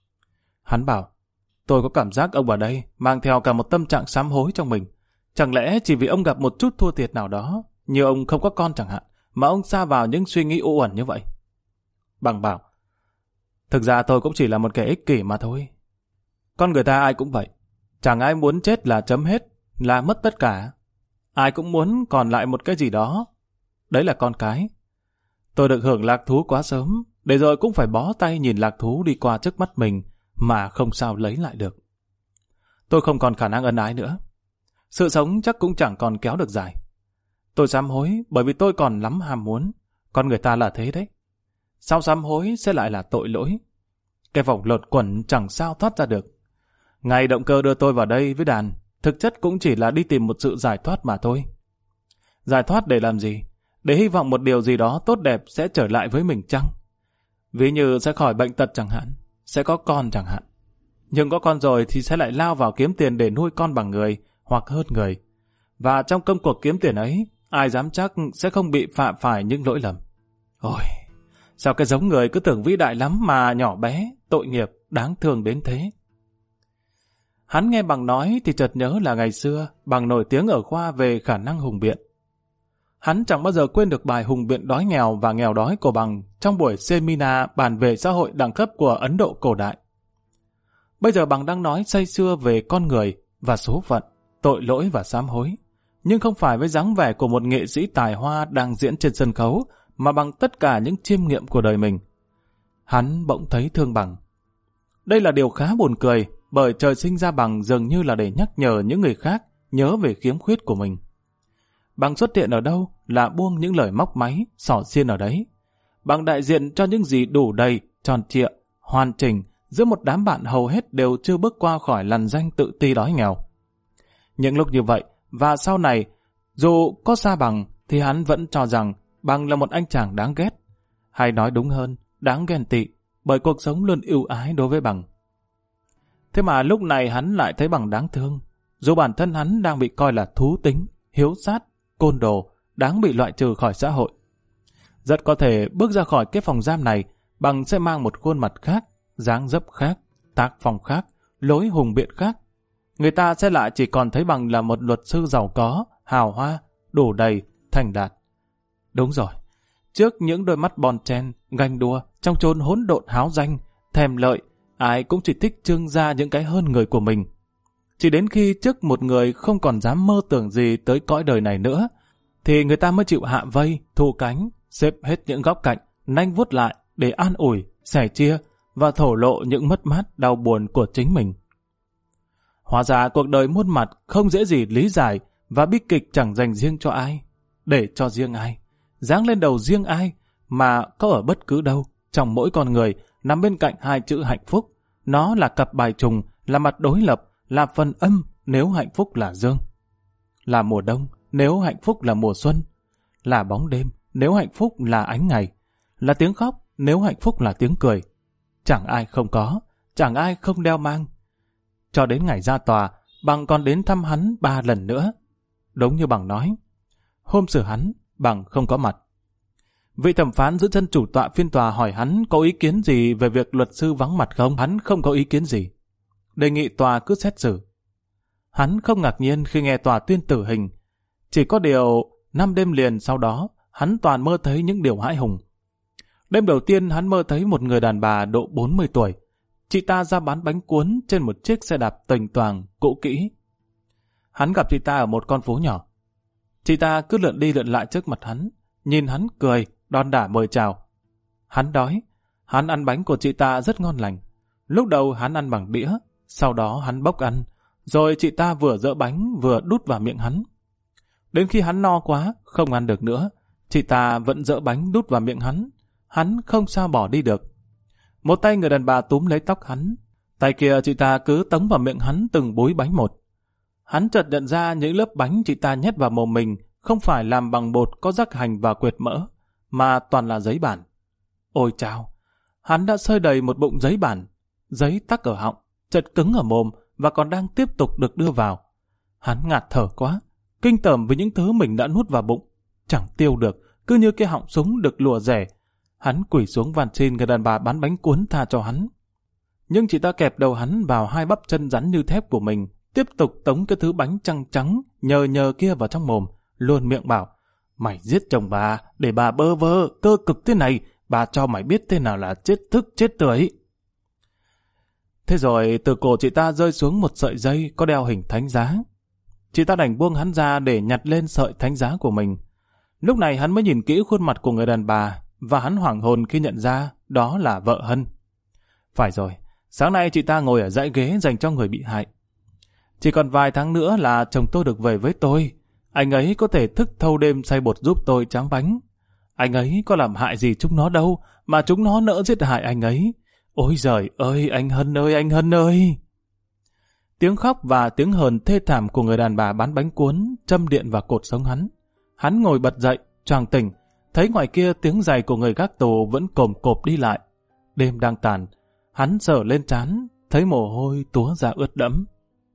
Hắn bảo, tôi có cảm giác ông ở đây mang theo cả một tâm trạng sám hối trong mình. Chẳng lẽ chỉ vì ông gặp một chút thua thiệt nào đó, như ông không có con chẳng hạn, mà ông sa vào những suy nghĩ u uẩn như vậy? Bằng bảo, thực ra tôi cũng chỉ là một kẻ ích kỷ mà thôi. Con người ta ai cũng vậy. Chẳng ai muốn chết là chấm hết, là mất tất cả. Ai cũng muốn còn lại một cái gì đó. Đấy là con cái. Tôi được hưởng lạc thú quá sớm, để rồi cũng phải bó tay nhìn lạc thú đi qua trước mắt mình mà không sao lấy lại được. Tôi không còn khả năng ân ái nữa. Sự sống chắc cũng chẳng còn kéo được dài. Tôi sám hối bởi vì tôi còn lắm ham muốn. Con người ta là thế đấy. Sau sám hối sẽ lại là tội lỗi. Cái vòng lột quẩn chẳng sao thoát ra được. Ngày động cơ đưa tôi vào đây với Đàn, thực chất cũng chỉ là đi tìm một sự giải thoát mà thôi. Giải thoát để làm gì? Để hy vọng một điều gì đó tốt đẹp sẽ trở lại với mình chăng? Ví như sẽ khỏi bệnh tật chẳng hạn, sẽ có con chẳng hạn. Nhưng có con rồi thì sẽ lại lao vào kiếm tiền để nuôi con bằng người hoặc hơn người. Và trong công cuộc kiếm tiền ấy, ai dám chắc sẽ không bị phạm phải những lỗi lầm. Ôi, sao cái giống người cứ tưởng vĩ đại lắm mà nhỏ bé, tội nghiệp, đáng thương đến thế. Hắn nghe Bằng nói thì chợt nhớ là ngày xưa Bằng nổi tiếng ở khoa về khả năng hùng biện. Hắn chẳng bao giờ quên được bài hùng biện đói nghèo và nghèo đói của Bằng trong buổi seminar bàn về xã hội đẳng cấp của Ấn Độ cổ đại. Bây giờ Bằng đang nói say sưa về con người và số phận, tội lỗi và sám hối, nhưng không phải với dáng vẻ của một nghệ sĩ tài hoa đang diễn trên sân khấu, mà bằng tất cả những chiêm nghiệm của đời mình. Hắn bỗng thấy thương Bằng. Đây là điều khá buồn cười, bởi trời sinh ra Bằng dường như là để nhắc nhở những người khác nhớ về khiếm khuyết của mình. Bằng xuất hiện ở đâu là buông những lời móc máy, xỏ xiên ở đấy. Bằng đại diện cho những gì đủ đầy, tròn trịa, hoàn chỉnh giữa một đám bạn hầu hết đều chưa bước qua khỏi lằn ranh tự ti đói nghèo. Những lúc như vậy, và sau này, dù có xa Bằng thì hắn vẫn cho rằng Bằng là một anh chàng đáng ghét, hay nói đúng hơn, đáng ghen tị, bởi cuộc sống luôn ưu ái đối với Bằng. Thế mà lúc này hắn lại thấy Bằng đáng thương, dù bản thân hắn đang bị coi là thú tính, hiếu sát, côn đồ, đáng bị loại trừ khỏi xã hội. Rất có thể bước ra khỏi cái phòng giam này, Bằng sẽ mang một khuôn mặt khác, dáng dấp khác, tác phong khác, lối hùng biện khác. Người ta sẽ lại chỉ còn thấy Bằng là một luật sư giàu có, hào hoa, đủ đầy, thành đạt. Đúng rồi, trước những đôi mắt bon chen, ganh đua, trong chốn hỗn độn háo danh, thèm lợi, ai cũng chỉ thích trưng ra những cái hơn người của mình. Chỉ đến khi trước một người không còn dám mơ tưởng gì tới cõi đời này nữa, thì người ta mới chịu hạ vây, thu cánh, xếp hết những góc cạnh, nanh vuốt lại để an ủi, sẻ chia và thổ lộ những mất mát đau buồn của chính mình. Hóa ra cuộc đời muôn mặt không dễ gì lý giải, và bi kịch chẳng dành riêng cho ai, để cho riêng ai, giáng lên đầu riêng ai, mà có ở bất cứ đâu, trong mỗi con người nằm bên cạnh hai chữ hạnh phúc. Nó là cặp bài trùng, là mặt đối lập, là phần âm nếu hạnh phúc là dương, là mùa đông nếu hạnh phúc là mùa xuân, là bóng đêm nếu hạnh phúc là ánh ngày, là tiếng khóc nếu hạnh phúc là tiếng cười. Chẳng ai không có, chẳng ai không đeo mang. Cho đến ngày ra tòa, Bằng còn đến thăm hắn ba lần nữa. Đúng như Bằng nói, hôm xử hắn, Bằng không có mặt. Vị thẩm phán giữ chân chủ tọa phiên tòa hỏi hắn có ý kiến gì về việc luật sư vắng mặt không. Hắn không có ý kiến gì, đề nghị tòa cứ xét xử. Hắn không ngạc nhiên khi nghe tòa tuyên tử hình. Chỉ có điều, năm đêm liền sau đó, hắn toàn mơ thấy những điều hãi hùng. Đêm đầu tiên hắn mơ thấy một người đàn bà độ bốn mươi tuổi. Chị ta ra bán bánh cuốn trên một chiếc xe đạp toành toàng, cũ kỹ. Hắn gặp chị ta ở một con phố nhỏ. Chị ta cứ lượn đi lượn lại trước mặt hắn, nhìn hắn cười, đon đả mời chào. Hắn đói, hắn ăn bánh của chị ta rất ngon lành. Lúc đầu hắn ăn bằng đĩa, sau đó hắn bốc ăn, rồi chị ta vừa dỡ bánh vừa đút vào miệng hắn. Đến khi hắn no quá, không ăn được nữa, chị ta vẫn dỡ bánh đút vào miệng hắn. Hắn không sao bỏ đi được. Một tay người đàn bà túm lấy tóc hắn, tay kia chị ta cứ tống vào miệng hắn từng búi bánh một. Hắn chợt nhận ra những lớp bánh chị ta nhét vào mồm mình không phải làm bằng bột có rắc hành và quệt mỡ, mà toàn là giấy bản. Ôi chao! Hắn đã xơi đầy một bụng giấy bản, giấy tắc ở họng, chật cứng ở mồm và còn đang tiếp tục được đưa vào. Hắn ngạt thở quá, kinh tởm với những thứ mình đã nuốt vào bụng, chẳng tiêu được, cứ như cái họng súng được lùa rẻ. Hắn quỳ xuống van xin người đàn bà bán bánh cuốn tha cho hắn. Nhưng chị ta kẹp đầu hắn vào hai bắp chân rắn như thép của mình, tiếp tục tống cái thứ bánh trắng trắng nhờ nhờ kia vào trong mồm, luôn miệng bảo: mày giết chồng bà để bà bơ vơ cơ cực thế này, bà cho mày biết thế nào là chết thức chết tươi. Thế rồi từ cổ chị ta rơi xuống một sợi dây có đeo hình thánh giá. Chị ta đành buông hắn ra để nhặt lên sợi thánh giá của mình. Lúc này hắn mới nhìn kỹ khuôn mặt của người đàn bà, và hắn hoảng hồn khi nhận ra đó là vợ Hân. Phải rồi, sáng nay chị ta ngồi ở dãy ghế dành cho người bị hại. Chỉ còn vài tháng nữa là chồng tôi được về với tôi. Anh ấy có thể thức thâu đêm xay bột giúp tôi tráng bánh. Anh ấy có làm hại gì chúng nó đâu, mà chúng nó nỡ giết hại anh ấy. Ôi giời ơi, anh Hân ơi, anh Hân ơi! Tiếng khóc và tiếng hờn thê thảm của người đàn bà bán bánh cuốn châm điện vào cột sống hắn. Hắn ngồi bật dậy, choàng tỉnh, thấy ngoài kia tiếng giày của người gác tù vẫn cồm cộp đi lại. Đêm đang tàn, hắn sờ lên trán, thấy mồ hôi túa ra ướt đẫm.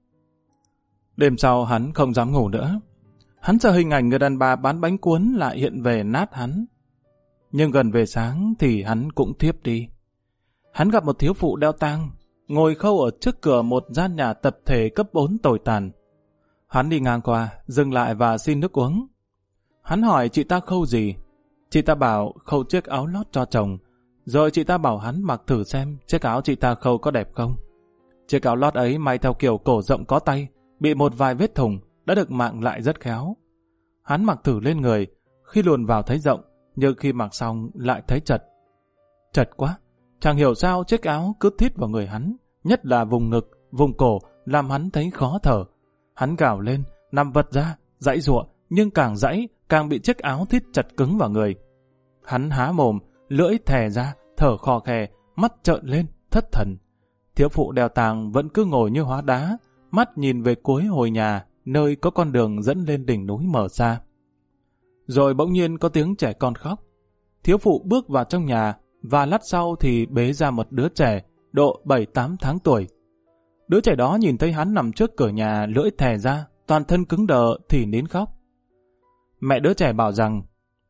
Đêm sau hắn không dám ngủ nữa. Hắn sợ hình ảnh người đàn bà bán bánh cuốn lại hiện về nát hắn. Nhưng gần về sáng thì hắn cũng thiếp đi. Hắn gặp một thiếu phụ đeo tang, ngồi khâu ở trước cửa một gian nhà tập thể cấp bốn tồi tàn. Hắn đi ngang qua, dừng lại và xin nước uống. Hắn hỏi chị ta khâu gì. Chị ta bảo khâu chiếc áo lót cho chồng. Rồi chị ta bảo hắn mặc thử xem chiếc áo chị ta khâu có đẹp không. Chiếc áo lót ấy may theo kiểu cổ rộng có tay, bị một vài vết thủng, đã được mạng lại rất khéo. Hắn mặc thử lên người, khi luồn vào thấy rộng, nhưng khi mặc xong lại thấy chật. Chật quá, chẳng hiểu sao chiếc áo cứ thít vào người hắn, nhất là vùng ngực, vùng cổ, làm hắn thấy khó thở. Hắn gào lên, nằm vật ra, giãy giụa, nhưng càng giãy, càng bị chiếc áo thít chặt cứng vào người. Hắn há mồm, lưỡi thè ra, thở khò khè, mắt trợn lên, thất thần. Thiếu phụ đeo tang vẫn cứ ngồi như hóa đá, mắt nhìn về cuối hồi nhà, nơi có con đường dẫn lên đỉnh núi mở xa. Rồi bỗng nhiên có tiếng trẻ con khóc. Thiếu phụ bước vào trong nhà, và lát sau thì bế ra một đứa trẻ, độ bảy tám tháng tuổi. Đứa trẻ đó nhìn thấy hắn nằm trước cửa nhà, lưỡi thè ra, toàn thân cứng đờ thì nín khóc. Mẹ đứa trẻ bảo rằng,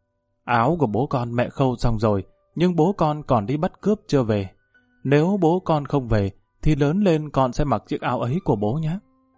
áo của bố con mẹ khâu xong rồi, nhưng bố con còn đi bắt cướp chưa về. Nếu bố con không về, thì lớn lên con sẽ mặc chiếc áo ấy của bố nhé.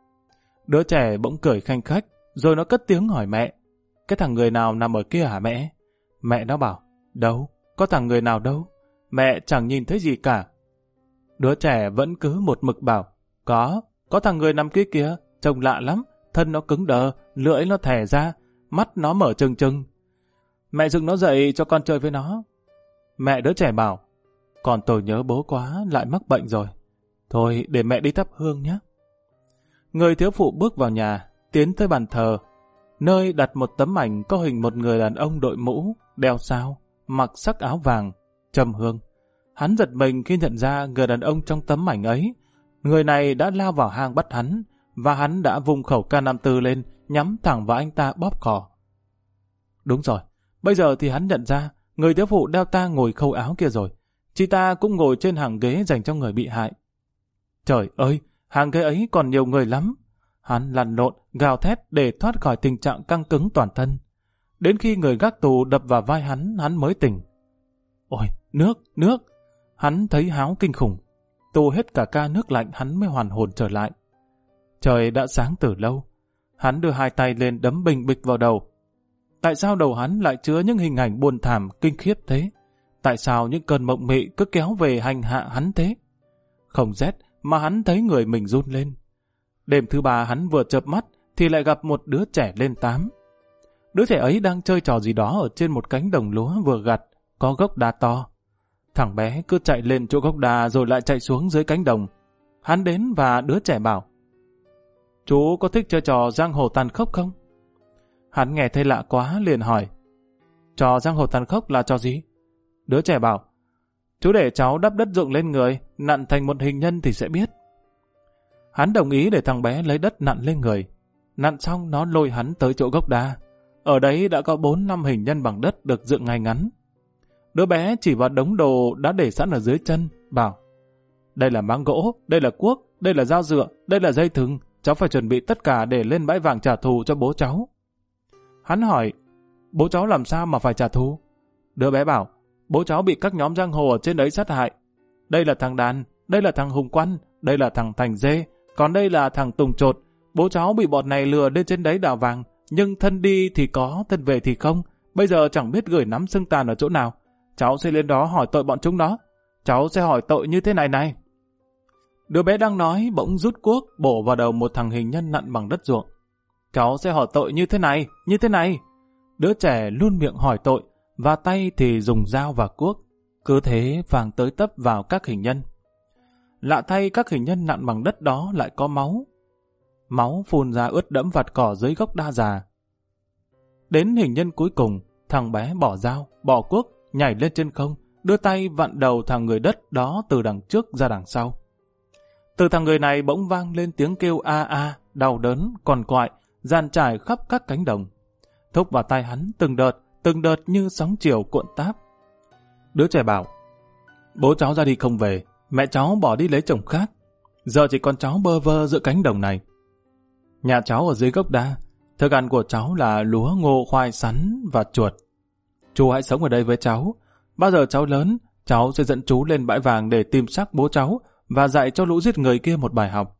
Đứa trẻ bỗng cười khanh khách, rồi nó cất tiếng hỏi mẹ, cái thằng người nào nằm ở kia hả mẹ? Mẹ nó bảo, đâu, có thằng người nào đâu, mẹ chẳng nhìn thấy gì cả. Đứa trẻ vẫn cứ một mực bảo, có, có thằng người nằm kia kìa, trông lạ lắm, thân nó cứng đờ, lưỡi nó thè ra, mắt nó mở trừng trừng. Mẹ dựng nó dậy cho con chơi với nó. Mẹ đứa trẻ bảo, con tôi nhớ bố quá, lại mắc bệnh rồi. Thôi để mẹ đi thắp hương nhé. Người thiếu phụ bước vào nhà, tiến tới bàn thờ, nơi đặt một tấm ảnh có hình một người đàn ông đội mũ, đeo sao, mặc sắc áo vàng, trầm hương. Hắn giật mình khi nhận ra người đàn ông trong tấm ảnh ấy. Người này đã lao vào hang bắt hắn, và hắn đã vùng khẩu K năm mươi tư lên, nhắm thẳng vào anh ta bóp cò. Đúng rồi, bây giờ thì hắn nhận ra, người thiếu phụ đeo tang ngồi khâu áo kia rồi. Chị ta cũng ngồi trên hàng ghế dành cho người bị hại. Trời ơi, hàng ghế ấy còn nhiều người lắm. Hắn lăn lộn, gào thét để thoát khỏi tình trạng căng cứng toàn thân. Đến khi người gác tù đập vào vai hắn, hắn mới tỉnh. Ôi, nước, nước! Hắn thấy háo kinh khủng. Tu hết cả ca nước lạnh hắn mới hoàn hồn trở lại. Trời đã sáng từ lâu. Hắn đưa hai tay lên đấm bình bịch vào đầu. Tại sao đầu hắn lại chứa những hình ảnh buồn thảm, kinh khiếp thế? Tại sao những cơn mộng mị cứ kéo về hành hạ hắn thế? Không rét mà hắn thấy người mình run lên. Đêm thứ ba hắn vừa chợp mắt thì lại gặp một đứa trẻ lên tám. Đứa trẻ ấy đang chơi trò gì đó ở trên một cánh đồng lúa vừa gặt, có gốc đa to. Thằng bé cứ chạy lên chỗ gốc đa rồi lại chạy xuống dưới cánh đồng. Hắn đến và đứa trẻ bảo, chú có thích chơi trò giang hồ tàn khốc không? Hắn nghe thấy lạ quá liền hỏi, trò giang hồ tàn khốc là trò gì? Đứa trẻ bảo, chú để cháu đắp đất ruộng lên người, nặn thành một hình nhân thì sẽ biết. Hắn đồng ý để thằng bé lấy đất nặn lên người. Nặn xong nó lôi hắn tới chỗ gốc đa. Ở đấy đã có bốn năm hình nhân bằng đất được dựng ngay ngắn. Đứa bé chỉ vào đống đồ đã để sẵn ở dưới chân, bảo, đây là máng gỗ, đây là cuốc, đây là dao dựa, đây là dây thừng, cháu phải chuẩn bị tất cả để lên bãi vàng trả thù cho bố cháu. Hắn hỏi, bố cháu làm sao mà phải trả thù? Đứa bé bảo, bố cháu bị các nhóm giang hồ ở trên đấy sát hại. Đây là thằng Đàn, đây là thằng Hùng Quan, đây là thằng Thành Dê, còn đây là thằng Tùng Trột. Bố cháu bị bọn này lừa lên trên đấy đào vàng, nhưng thân đi thì có, thân về thì không. Bây giờ chẳng biết gửi nắm xương tàn ở chỗ nào. Cháu sẽ lên đó hỏi tội bọn chúng đó. Cháu sẽ hỏi tội như thế này này. Đứa bé đang nói bỗng rút cuốc bổ vào đầu một thằng hình nhân nặn bằng đất ruộng. Cháu sẽ hỏi tội như thế này, như thế này. Đứa trẻ luôn miệng hỏi tội, và tay thì dùng dao và cuốc. Cứ thế vàng tới tấp vào các hình nhân. Lạ thay các hình nhân nặn bằng đất đó lại có máu. Máu phun ra ướt đẫm vạt cỏ dưới gốc đa già. Đến hình nhân cuối cùng, thằng bé bỏ dao, bỏ cuốc, nhảy lên trên không, đưa tay vặn đầu thằng người đất đó từ đằng trước ra đằng sau. Từ thằng người này bỗng vang lên tiếng kêu a a, đau đớn, còn quại, dàn trải khắp các cánh đồng. Thúc vào tay hắn từng đợt, từng đợt như sóng chiều cuộn táp. Đứa trẻ bảo, Bố cháu ra đi không về, mẹ cháu bỏ đi lấy chồng khác. Giờ chỉ còn cháu bơ vơ giữa cánh đồng này. Nhà cháu ở dưới gốc đa, thức ăn của cháu là lúa, ngô, khoai, sắn và chuột. Chú hãy sống ở đây với cháu. Bao giờ cháu lớn, cháu sẽ dẫn chú lên bãi vàng để tìm xác bố cháu và dạy cho lũ giết người kia một bài học.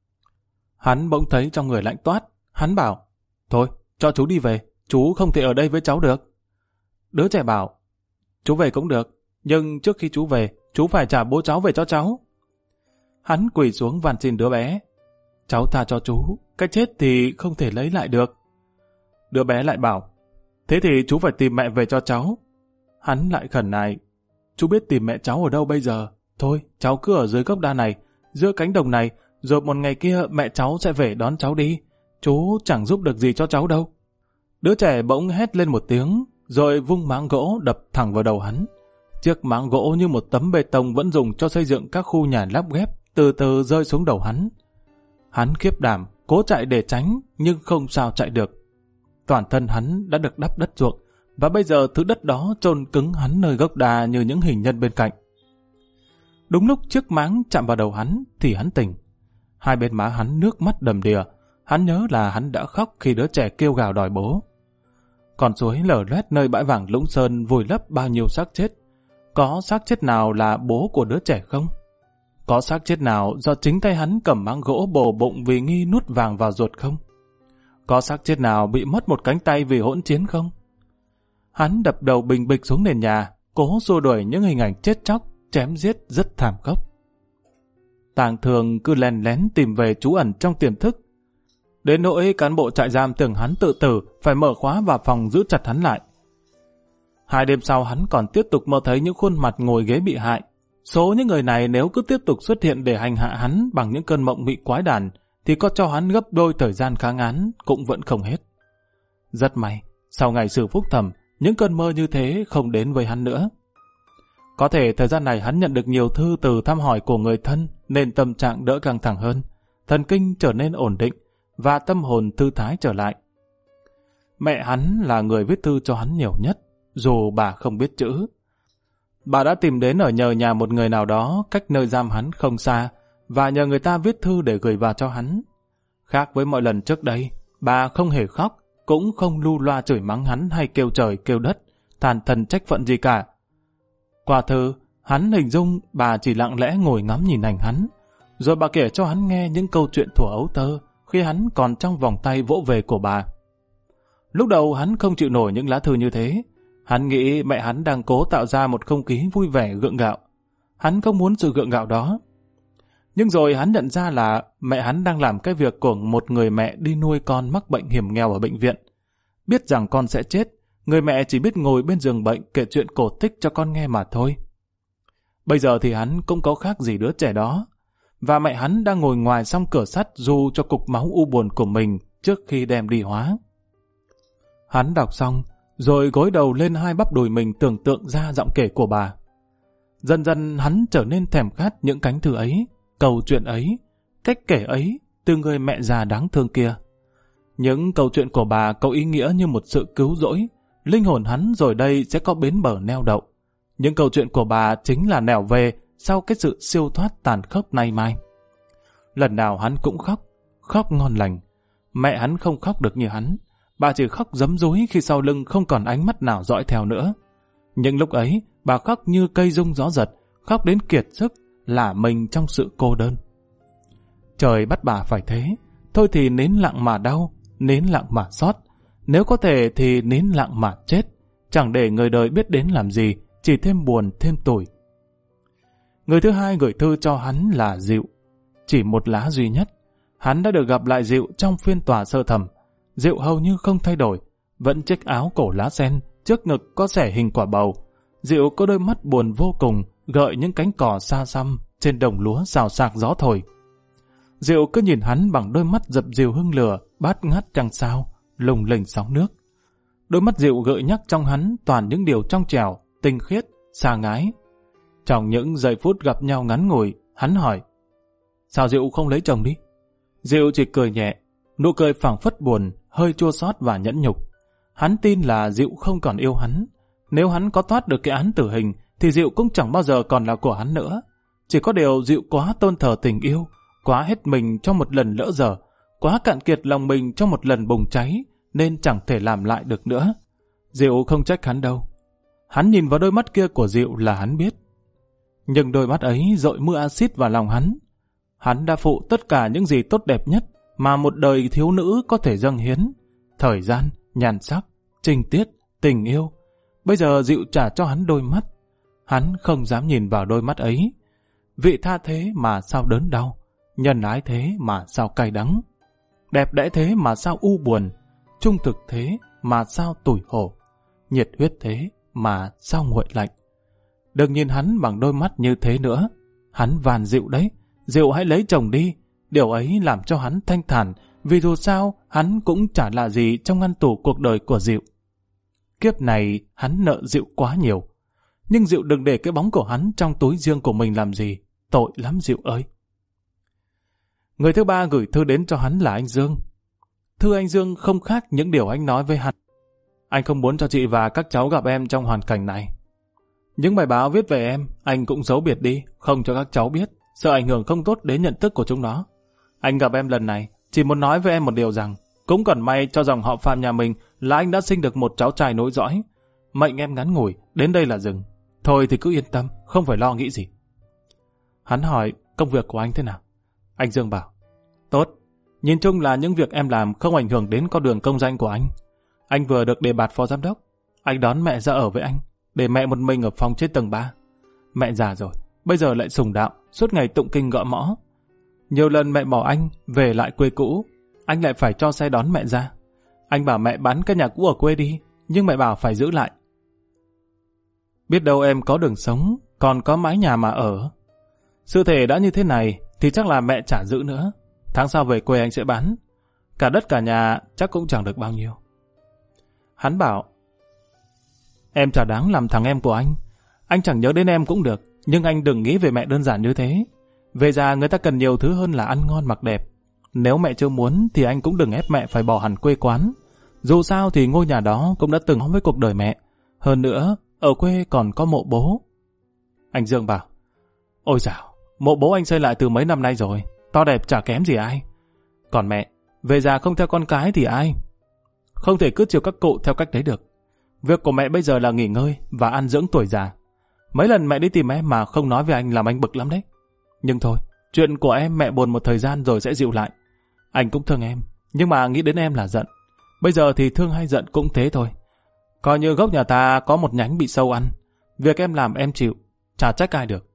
Hắn bỗng thấy trong người lạnh toát. Hắn bảo, thôi, cho chú đi về, chú không thể ở đây với cháu được. Đứa trẻ bảo, chú về cũng được, nhưng trước khi chú về, chú phải trả bố cháu về cho cháu. Hắn quỳ xuống van xin đứa bé, cháu tha cho chú, cái chết thì không thể lấy lại được. Đứa bé lại bảo, thế thì chú phải tìm mẹ về cho cháu. Hắn lại khẩn nài, chú biết tìm mẹ cháu ở đâu bây giờ, thôi cháu cứ ở dưới gốc đa này, giữa cánh đồng này, rồi một ngày kia mẹ cháu sẽ về đón cháu đi, chú chẳng giúp được gì cho cháu đâu. Đứa trẻ bỗng hét lên một tiếng, rồi vung máng gỗ đập thẳng vào đầu hắn. Chiếc máng gỗ như một tấm bê tông vẫn dùng cho xây dựng các khu nhà lắp ghép, từ từ rơi xuống đầu hắn. Hắn khiếp đảm, cố chạy để tránh, nhưng không sao chạy được. Toàn thân hắn đã được đắp đất ruộng, và bây giờ thứ đất đó chôn cứng hắn nơi gốc đa như những hình nhân bên cạnh. Đúng lúc chiếc máng chạm vào đầu hắn, thì hắn tỉnh. Hai bên má hắn nước mắt đầm đìa. Hắn nhớ là hắn đã khóc khi đứa trẻ kêu gào đòi bố. Con suối lở loét nơi bãi vàng Lũng Sơn vùi lấp bao nhiêu xác chết. Có xác chết nào là bố của đứa trẻ không? Có xác chết nào do chính tay hắn cầm máng gỗ bổ bụng vì nghi nuốt vàng vào ruột không? Có xác chết nào bị mất một cánh tay vì hỗn chiến không? Hắn đập đầu bình bịch xuống nền nhà, cố xua đuổi những hình ảnh chết chóc, chém giết rất thảm khốc. Tàng Thường cứ lén lén tìm về trú ẩn trong tiềm thức. Đến nỗi cán bộ trại giam tưởng hắn tự tử, phải mở khóa vào phòng giữ chặt hắn lại. Hai đêm sau hắn còn tiếp tục mơ thấy những khuôn mặt ngồi ghế bị hại. Số những người này nếu cứ tiếp tục xuất hiện để hành hạ hắn bằng những cơn mộng mị quái đản, thì có cho hắn gấp đôi thời gian kháng án cũng vẫn không hết. Rất may, sau ngày xử phúc thẩm, những cơn mơ như thế không đến với hắn nữa. Có thể thời gian này hắn nhận được nhiều thư từ thăm hỏi của người thân nên tâm trạng đỡ căng thẳng hơn, thần kinh trở nên ổn định và tâm hồn thư thái trở lại. Mẹ hắn là người viết thư cho hắn nhiều nhất, dù bà không biết chữ. Bà đã tìm đến ở nhờ nhà một người nào đó cách nơi giam hắn không xa và nhờ người ta viết thư để gửi vào cho hắn. Khác với mọi lần trước đây, bà không hề khóc, cũng không lu loa chửi mắng hắn hay kêu trời kêu đất, than thần trách phận gì cả. Qua thư, hắn hình dung bà chỉ lặng lẽ ngồi ngắm nhìn ảnh hắn, rồi bà kể cho hắn nghe những câu chuyện thuở ấu thơ khi hắn còn trong vòng tay vỗ về của bà. Lúc đầu hắn không chịu nổi những lá thư như thế. Hắn nghĩ mẹ hắn đang cố tạo ra một không khí vui vẻ gượng gạo. Hắn không muốn sự gượng gạo đó. Nhưng rồi hắn nhận ra là mẹ hắn đang làm cái việc của một người mẹ đi nuôi con mắc bệnh hiểm nghèo ở bệnh viện. Biết rằng con sẽ chết, người mẹ chỉ biết ngồi bên giường bệnh kể chuyện cổ tích cho con nghe mà thôi. Bây giờ thì hắn cũng có khác gì đứa trẻ đó. Và mẹ hắn đang ngồi ngoài song cửa sắt ru cho cục máu u buồn của mình trước khi đem đi hóa. Hắn đọc xong, rồi gối đầu lên hai bắp đùi mình tưởng tượng ra giọng kể của bà. Dần dần hắn trở nên thèm khát những cánh thư ấy, câu chuyện ấy, cách kể ấy từ người mẹ già đáng thương kia. Những câu chuyện của bà có ý nghĩa như một sự cứu rỗi, linh hồn hắn rồi đây sẽ có bến bờ neo đậu. Những câu chuyện của bà chính là nẻo về sau cái sự siêu thoát tàn khốc nay mai. Lần nào hắn cũng khóc, khóc ngon lành. Mẹ hắn không khóc được như hắn. Bà chỉ khóc giấm dúi khi sau lưng không còn ánh mắt nào dõi theo nữa. Nhưng lúc ấy, bà khóc như cây rung gió giật, khóc đến kiệt sức, lả mình trong sự cô đơn. Trời bắt bà phải thế, thôi thì nín lặng mà đau, nín lặng mà xót. Nếu có thể thì nín lặng mà chết, chẳng để người đời biết đến làm gì, chỉ thêm buồn thêm tủi. Người thứ hai gửi thư cho hắn là Dịu. Chỉ một lá duy nhất, hắn đã được gặp lại Dịu trong phiên tòa sơ thẩm. Dịu hầu như không thay đổi, vẫn chiếc áo cổ lá sen, trước ngực có xẻ hình quả bầu. Dịu có đôi mắt buồn vô cùng, gợi những cánh cỏ xa xăm trên đồng lúa xào xạc gió thổi. Dịu cứ nhìn hắn bằng đôi mắt dập dìu hương lửa, bát ngát trăng sao, lùng lình sóng nước. Đôi mắt Dịu gợi nhắc trong hắn toàn những điều trong trẻo, tinh khiết, xa ngái. Trong những giây phút gặp nhau ngắn ngủi, hắn hỏi: sao Dịu không lấy chồng đi? Dịu chỉ cười nhẹ, nụ cười phảng phất buồn, hơi chua xót và nhẫn nhục. Hắn tin là Dịu không còn yêu hắn. Nếu hắn có thoát được cái án tử hình, thì Diệu cũng chẳng bao giờ còn là của hắn nữa. Chỉ có điều Diệu quá tôn thờ tình yêu, quá hết mình cho một lần lỡ dở, quá cạn kiệt lòng mình cho một lần bùng cháy, nên chẳng thể làm lại được nữa. Diệu không trách hắn đâu. Hắn nhìn vào đôi mắt kia của Diệu là hắn biết. Nhưng đôi mắt ấy dội mưa axit vào lòng hắn. Hắn đã phụ tất cả những gì tốt đẹp nhất mà một đời thiếu nữ có thể dâng hiến. Thời gian, nhan sắc, trinh tiết, tình yêu. Bây giờ Diệu trả cho hắn đôi mắt. Hắn không dám nhìn vào đôi mắt ấy. Vị tha thế mà sao đớn đau, nhân ái thế mà sao cay đắng, đẹp đẽ thế mà sao u buồn, trung thực thế mà sao tủi hổ, nhiệt huyết thế mà sao nguội lạnh. Đừng nhìn hắn bằng đôi mắt như thế nữa. Hắn van Diệu đấy, Diệu hãy lấy chồng đi. Điều ấy làm cho hắn thanh thản, vì dù sao hắn cũng chả là gì trong ngăn tủ cuộc đời của Diệu. Kiếp này hắn nợ Diệu quá nhiều. Nhưng Diệu đừng để cái bóng của hắn trong túi riêng của mình làm gì. Tội lắm Diệu ơi. Người thứ ba gửi thư đến cho hắn là anh Dương. Thư anh Dương không khác những điều anh nói với hắn. Anh không muốn cho chị và các cháu gặp em trong hoàn cảnh này. Những bài báo viết về em, anh cũng giấu biệt đi, không cho các cháu biết, sợ ảnh hưởng không tốt đến nhận thức của chúng nó. Anh gặp em lần này, chỉ muốn nói với em một điều rằng, cũng còn may cho dòng họ Phạm nhà mình là anh đã sinh được một cháu trai nối dõi. Mệnh em ngắn ngủi, đến đây là dừng. Thôi thì cứ yên tâm, không phải lo nghĩ gì. Hắn hỏi công việc của anh thế nào. Anh Dương bảo, tốt, nhìn chung là những việc em làm không ảnh hưởng đến con đường công danh của anh. Anh vừa được đề bạt phó giám đốc. Anh đón mẹ ra ở với anh, để mẹ một mình ở phòng trên tầng ba. Mẹ già rồi, bây giờ lại sùng đạo, suốt ngày tụng kinh gõ mõ. Nhiều lần mẹ bỏ anh về lại quê cũ, anh lại phải cho xe đón mẹ ra. Anh bảo mẹ bán cái nhà cũ ở quê đi, nhưng mẹ bảo phải giữ lại. Biết đâu em có đường sống, còn có mái nhà mà ở. Sự thể đã như thế này thì chắc là mẹ chả giữ nữa. Tháng sau về quê anh sẽ bán. Cả đất cả nhà chắc cũng chẳng được bao nhiêu. Hắn bảo, em chả đáng làm thằng em của anh. Anh chẳng nhớ đến em cũng được, nhưng anh đừng nghĩ về mẹ đơn giản như thế. Về già người ta cần nhiều thứ hơn là ăn ngon mặc đẹp. Nếu mẹ chưa muốn thì anh cũng đừng ép mẹ phải bỏ hẳn quê quán. Dù sao thì ngôi nhà đó cũng đã từng hóng với cuộc đời mẹ. Hơn nữa, ở quê còn có mộ bố. Anh Dương bảo, ôi dào, mộ bố anh xây lại từ mấy năm nay rồi, to đẹp chả kém gì ai. Còn mẹ, về già không theo con cái thì ai? Không thể cứ chiều các cụ theo cách đấy được. Việc của mẹ bây giờ là nghỉ ngơi và ăn dưỡng tuổi già. Mấy lần mẹ đi tìm em mà không nói với anh làm anh bực lắm đấy. Nhưng thôi, chuyện của em mẹ buồn một thời gian rồi sẽ dịu lại. Anh cũng thương em, nhưng mà nghĩ đến em là giận. Bây giờ thì thương hay giận cũng thế thôi. Coi như gốc nhà ta có một nhánh bị sâu ăn. Việc em làm em chịu, chả trách ai được.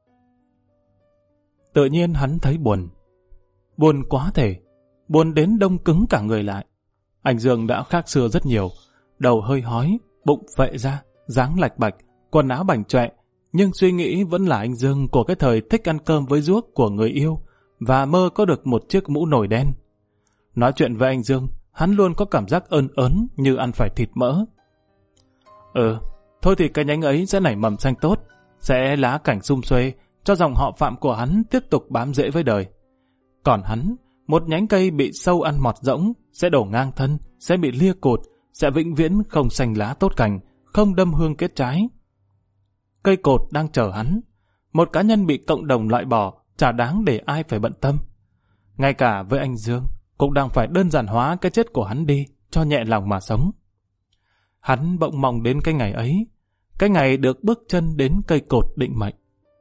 Tự nhiên hắn thấy buồn. Buồn quá thể. Buồn đến đông cứng cả người lại. Anh Dương đã khác xưa rất nhiều. Đầu hơi hói, bụng phệ ra, dáng lạch bạch, quần áo bảnh chọe. Nhưng suy nghĩ vẫn là anh Dương của cái thời thích ăn cơm với ruốc của người yêu và mơ có được một chiếc mũ nồi đen. Nói chuyện với anh Dương, hắn luôn có cảm giác ơn ớn như ăn phải thịt mỡ. Ừ, thôi thì cái nhánh ấy sẽ nảy mầm xanh tốt, sẽ lá cảnh sum xuê cho dòng họ Phạm của hắn tiếp tục bám rễ với đời. Còn hắn, một nhánh cây bị sâu ăn mọt rỗng, sẽ đổ ngang thân, sẽ bị lia cột, sẽ vĩnh viễn không xanh lá tốt cành, không đâm hương kết trái. Cây cột đang chờ hắn. Một cá nhân bị cộng đồng loại bỏ, chả đáng để ai phải bận tâm. Ngay cả với anh Dương, cũng đang phải đơn giản hóa cái chết của hắn đi, cho nhẹ lòng mà sống. Hắn bỗng mong đến cái ngày ấy, cái ngày được bước chân đến cây cột định mệnh.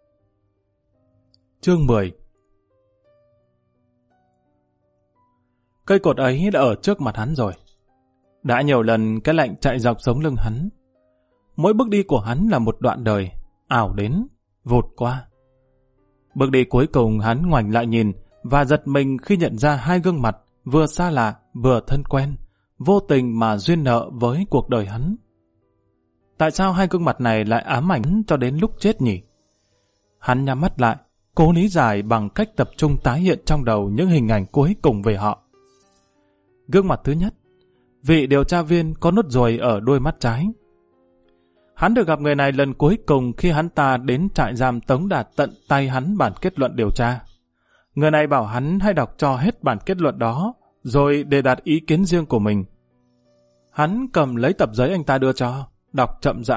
Chương mười. Cây cột ấy đã ở trước mặt hắn rồi. Đã nhiều lần cái lạnh chạy dọc sống lưng hắn. Mỗi bước đi của hắn là một đoạn đời, ảo đến, vụt qua. Bước đi cuối cùng hắn ngoảnh lại nhìn và giật mình khi nhận ra hai gương mặt vừa xa lạ vừa thân quen, vô tình mà duyên nợ với cuộc đời hắn. Tại sao hai gương mặt này lại ám ảnh cho đến lúc chết nhỉ? Hắn nhắm mắt lại, cố lý giải bằng cách tập trung tái hiện trong đầu những hình ảnh cuối cùng về họ. Gương mặt thứ nhất, vị điều tra viên có nốt ruồi ở đuôi mắt trái. Hắn được gặp người này lần cuối cùng khi hắn ta đến trại giam tống đạt tận tay hắn bản kết luận điều tra. Người này bảo hắn hãy đọc cho hết bản kết luận đó, rồi đề đạt ý kiến riêng của mình. Hắn cầm lấy tập giấy anh ta đưa cho, đọc chậm rãi,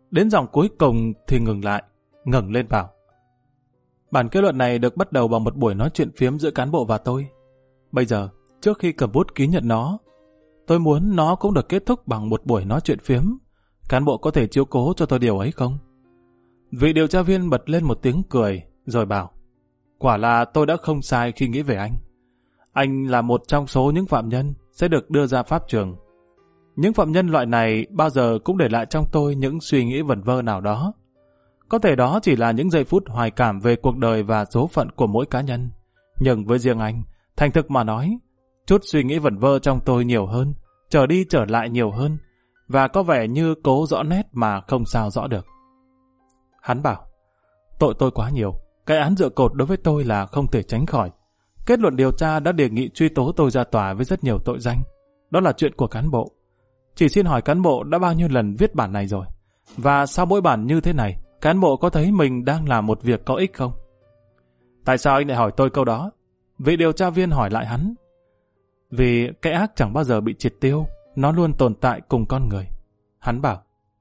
Đến dòng cuối cùng thì ngừng lại, ngẩng lên bảo. Bản kết luận này được bắt đầu bằng một buổi nói chuyện phiếm giữa cán bộ và tôi. Bây giờ, trước khi cầm bút ký nhận nó, tôi muốn nó cũng được kết thúc bằng một buổi nói chuyện phiếm. Cán bộ có thể chiếu cố cho tôi điều ấy không? Vị điều tra viên bật lên một tiếng cười, rồi bảo, quả là tôi đã không sai khi nghĩ về anh. Anh là một trong số những phạm nhân sẽ được đưa ra pháp trường. Những phạm nhân loại này bao giờ cũng để lại trong tôi những suy nghĩ vẩn vơ nào đó. Có thể đó chỉ là những giây phút hoài cảm về cuộc đời và số phận của mỗi cá nhân. Nhưng với riêng anh, thành thực mà nói, chút suy nghĩ vẩn vơ trong tôi nhiều hơn, trở đi trở lại nhiều hơn, và có vẻ như cố rõ nét mà không sao rõ được. Hắn bảo, tội tôi quá nhiều, cái án dựa cột đối với tôi là không thể tránh khỏi. Kết luận điều tra đã đề nghị truy tố tôi ra tòa với rất nhiều tội danh. Đó là chuyện của cán bộ. Chỉ xin hỏi cán bộ đã bao nhiêu lần viết bản này rồi? Và sau mỗi bản như thế này, cán bộ có thấy mình đang làm một việc có ích không? Tại sao anh lại hỏi tôi câu đó? Vị điều tra viên hỏi lại hắn. Vì cái ác chẳng bao giờ bị triệt tiêu, nó luôn tồn tại cùng con người. Hắn bảo,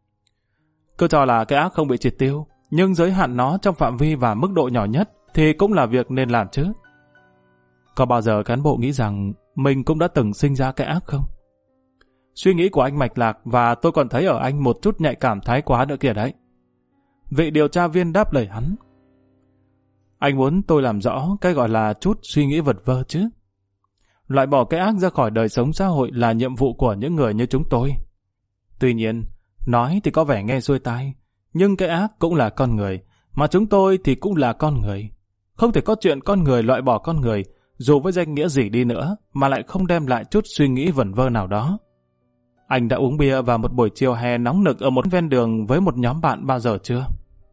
cứ cho là cái ác không bị triệt tiêu, nhưng giới hạn nó trong phạm vi và mức độ nhỏ nhất thì cũng là việc nên làm chứ. Có bao giờ cán bộ nghĩ rằng mình cũng đã từng sinh ra cái ác không? Suy nghĩ của anh mạch lạc và tôi còn thấy ở anh một chút nhạy cảm thái quá nữa kìa đấy. Vị điều tra viên đáp lời hắn. Anh muốn tôi làm rõ cái gọi là chút suy nghĩ vật vơ chứ? Loại bỏ cái ác ra khỏi đời sống xã hội là nhiệm vụ của những người như chúng tôi. Tuy nhiên, nói thì có vẻ nghe xuôi tai, nhưng cái ác cũng là con người, mà chúng tôi thì cũng là con người. Không thể có chuyện con người loại bỏ con người, dù với danh nghĩa gì đi nữa, mà lại không đem lại chút suy nghĩ vẩn vơ nào đó. Anh đã uống bia vào một buổi chiều hè nóng nực ở một ven đường với một nhóm bạn bao giờ chưa?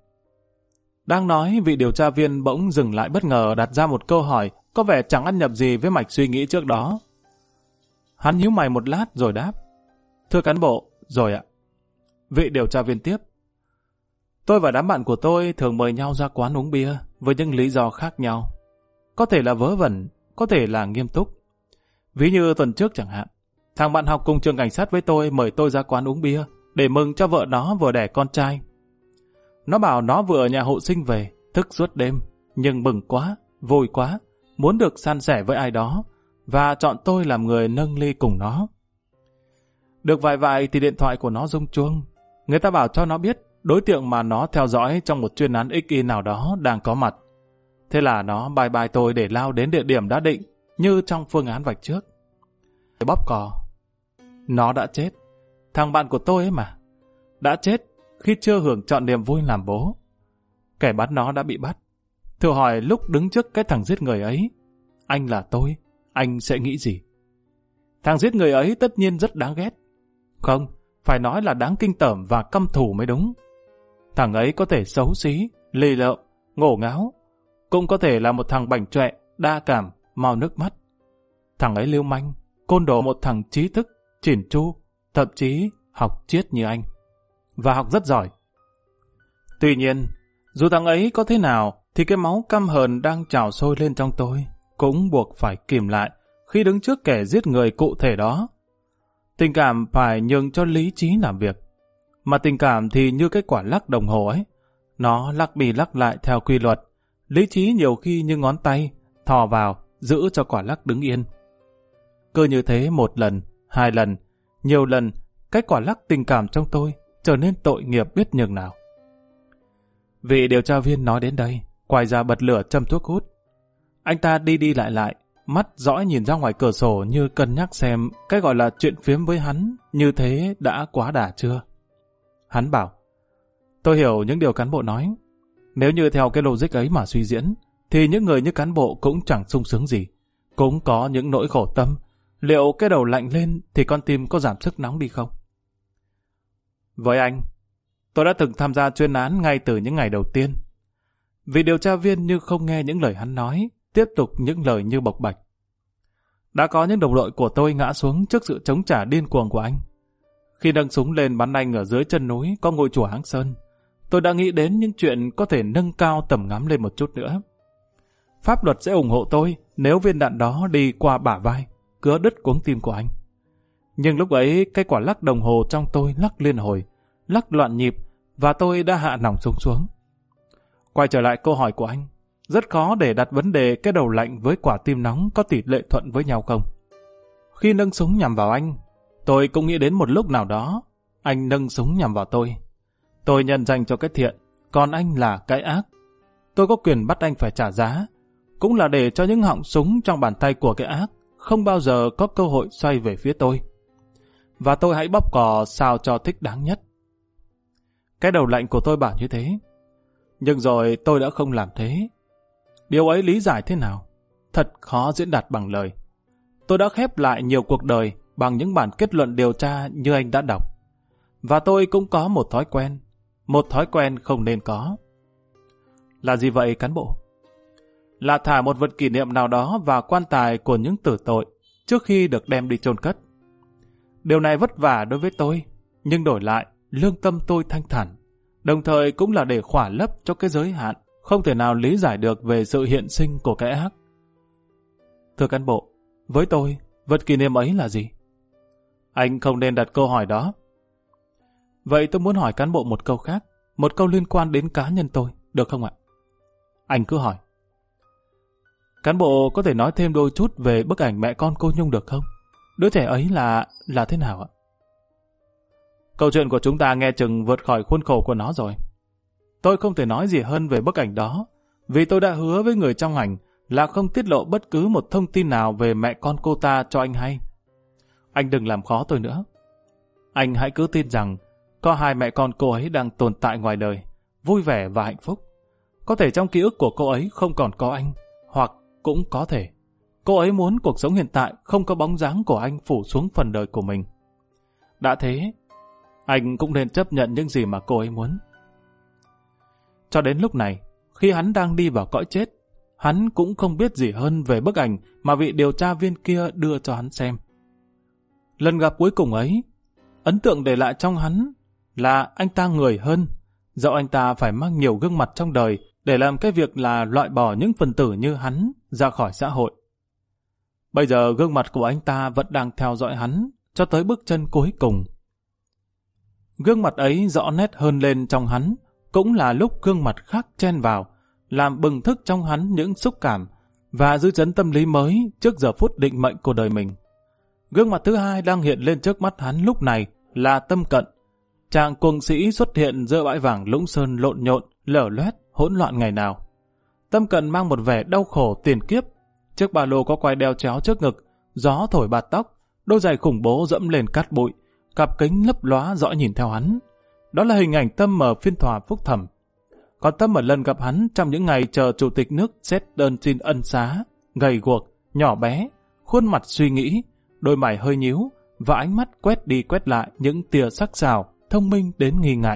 Đang nói, vị điều tra viên bỗng dừng lại bất ngờ đặt ra một câu hỏi có vẻ chẳng ăn nhập gì với mạch suy nghĩ trước đó. Hắn nhíu mày một lát rồi đáp. Thưa cán bộ, rồi ạ. Vị điều tra viên tiếp. Tôi và đám bạn của tôi thường mời nhau ra quán uống bia với những lý do khác nhau. Có thể là vớ vẩn, có thể là nghiêm túc. Ví như tuần trước chẳng hạn, thằng bạn học cùng trường cảnh sát với tôi mời tôi ra quán uống bia để mừng cho vợ nó vừa đẻ con trai. Nó bảo nó vừa ở nhà hộ sinh về, thức suốt đêm, nhưng mừng quá, vui quá, muốn được san sẻ với ai đó, và chọn tôi làm người nâng ly cùng nó. Được vài vài thì điện thoại của nó rung chuông. Người ta bảo cho nó biết đối tượng mà nó theo dõi trong một chuyên án ích y nào đó đang có mặt. Thế là nó bye bye tôi để lao đến địa điểm đã định, như trong phương án vạch trước. Bóp cò. Nó đã chết. Thằng bạn của tôi ấy mà. Đã chết khi chưa hưởng trọn niềm vui làm bố. Kẻ bắt nó đã bị bắt. Thử hỏi lúc đứng trước cái thằng giết người ấy, anh là tôi, anh sẽ nghĩ gì? Thằng giết người ấy tất nhiên rất đáng ghét. Không, phải nói là đáng kinh tởm và căm thù mới đúng. Thằng ấy có thể xấu xí, lì lợm, ngổ ngáo, cũng có thể là một thằng bảnh trọe, đa cảm, mau nước mắt. Thằng ấy lưu manh, côn đồ một thằng trí thức, chỉn chu, thậm chí học triết như anh. Và học rất giỏi. Tuy nhiên, dù thằng ấy có thế nào, thì cái máu căm hờn đang trào sôi lên trong tôi cũng buộc phải kìm lại khi đứng trước kẻ giết người cụ thể đó. Tình cảm phải nhường cho lý trí làm việc. Mà tình cảm thì như cái quả lắc đồng hồ ấy. Nó lắc đi lắc lại theo quy luật. Lý trí nhiều khi như ngón tay, thò vào, giữ cho quả lắc đứng yên. Cứ như thế một lần, hai lần, nhiều lần, cái quả lắc tình cảm trong tôi trở nên tội nghiệp biết nhường nào. Vị điều tra viên nói đến đây, quay ra bật lửa châm thuốc hút. Anh ta đi đi lại lại, mắt dõi nhìn ra ngoài cửa sổ như cân nhắc xem cái gọi là chuyện phiếm với hắn như thế đã quá đà chưa. Hắn bảo, tôi hiểu những điều cán bộ nói. Nếu như theo cái logic ấy mà suy diễn, thì những người như cán bộ cũng chẳng sung sướng gì, cũng có những nỗi khổ tâm. Liệu cái đầu lạnh lên thì con tim có giảm sức nóng đi không? Với anh, tôi đã từng tham gia chuyên án ngay từ những ngày đầu tiên. Vị điều tra viên như không nghe những lời hắn nói, tiếp tục những lời như bộc bạch. Đã có những đồng đội của tôi ngã xuống trước sự chống trả điên cuồng của anh. Khi nâng súng lên bắn anh ở dưới chân núi có ngôi chùa Háng Sơn, tôi đã nghĩ đến những chuyện có thể nâng cao tầm ngắm lên một chút nữa. Pháp luật sẽ ủng hộ tôi nếu viên đạn đó đi qua bả vai, cứa đứt cuống tim của anh. Nhưng lúc ấy, cái quả lắc đồng hồ trong tôi lắc liên hồi, lắc loạn nhịp, và tôi đã hạ nòng súng xuống. Quay trở lại câu hỏi của anh, rất khó để đặt vấn đề cái đầu lạnh với quả tim nóng có tỷ lệ thuận với nhau không. Khi nâng súng nhằm vào anh, tôi cũng nghĩ đến một lúc nào đó, anh nâng súng nhằm vào tôi. Tôi nhận danh cho cái thiện, còn anh là cái ác. Tôi có quyền bắt anh phải trả giá, cũng là để cho những họng súng trong bàn tay của cái ác không bao giờ có cơ hội xoay về phía tôi. Và tôi hãy bóp cò sao cho thích đáng nhất. Cái đầu lạnh của tôi bảo như thế. Nhưng rồi tôi đã không làm thế. Điều ấy lý giải thế nào? Thật khó diễn đạt bằng lời. Tôi đã khép lại nhiều cuộc đời bằng những bản kết luận điều tra như anh đã đọc. Và tôi cũng có một thói quen. Một thói quen không nên có. Là gì vậy cán bộ? Là thả một vật kỷ niệm nào đó vào quan tài của những tử tội trước khi được đem đi chôn cất. Điều này vất vả đối với tôi, nhưng đổi lại, lương tâm tôi thanh thản. Đồng thời cũng là để khỏa lấp cho cái giới hạn không thể nào lý giải được về sự hiện sinh của cái ác. Thưa cán bộ, với tôi, vật kỷ niệm ấy là gì? Anh không nên đặt câu hỏi đó. Vậy tôi muốn hỏi cán bộ một câu khác, một câu liên quan đến cá nhân tôi, được không ạ? Anh cứ hỏi. Cán bộ có thể nói thêm đôi chút về bức ảnh mẹ con cô Nhung được không? Đứa trẻ ấy là... là thế nào ạ? Câu chuyện của chúng ta nghe chừng vượt khỏi khuôn khổ của nó rồi. Tôi không thể nói gì hơn về bức ảnh đó, vì tôi đã hứa với người trong ảnh là không tiết lộ bất cứ một thông tin nào về mẹ con cô ta cho anh hay. Anh đừng làm khó tôi nữa. Anh hãy cứ tin rằng có hai mẹ con cô ấy đang tồn tại ngoài đời, vui vẻ và hạnh phúc. Có thể trong ký ức của cô ấy không còn có anh, hoặc cũng có thể cô ấy muốn cuộc sống hiện tại không có bóng dáng của anh phủ xuống phần đời của mình. Đã thế, anh cũng nên chấp nhận những gì mà cô ấy muốn. Cho đến lúc này, khi hắn đang đi vào cõi chết, hắn cũng không biết gì hơn về bức ảnh mà vị điều tra viên kia đưa cho hắn xem. Lần gặp cuối cùng ấy, ấn tượng để lại trong hắn là anh ta người hơn, dẫu anh ta phải mang nhiều gương mặt trong đời để làm cái việc là loại bỏ những phần tử như hắn ra khỏi xã hội. Bây giờ gương mặt của anh ta vẫn đang theo dõi hắn cho tới bước chân cuối cùng. Gương mặt ấy rõ nét hơn lên trong hắn, cũng là lúc gương mặt khác chen vào, làm bừng thức trong hắn những xúc cảm và dư chấn tâm lý mới trước giờ phút định mệnh của đời mình. Gương mặt thứ hai đang hiện lên trước mắt hắn lúc này là Tâm Cận, chàng cuồng sĩ xuất hiện giữa bãi vàng Lũng Sơn lộn nhộn, lở loét, hỗn loạn ngày nào. Tâm Cận mang một vẻ đau khổ tiền kiếp, chiếc ba lô có quai đeo chéo trước ngực, gió thổi bạt tóc, đôi giày khủng bố dẫm lên cát bụi, cặp kính lấp lóa dõi nhìn theo hắn. Đó là hình ảnh Tâm ở phiên tòa phúc thẩm. Còn Tâm ở lần gặp hắn trong những ngày chờ chủ tịch nước xét đơn xin ân xá, gầy guộc, nhỏ bé, khuôn mặt suy nghĩ, đôi mày hơi nhíu và ánh mắt quét đi quét lại những tia sắc sảo, thông minh đến nghi ngại.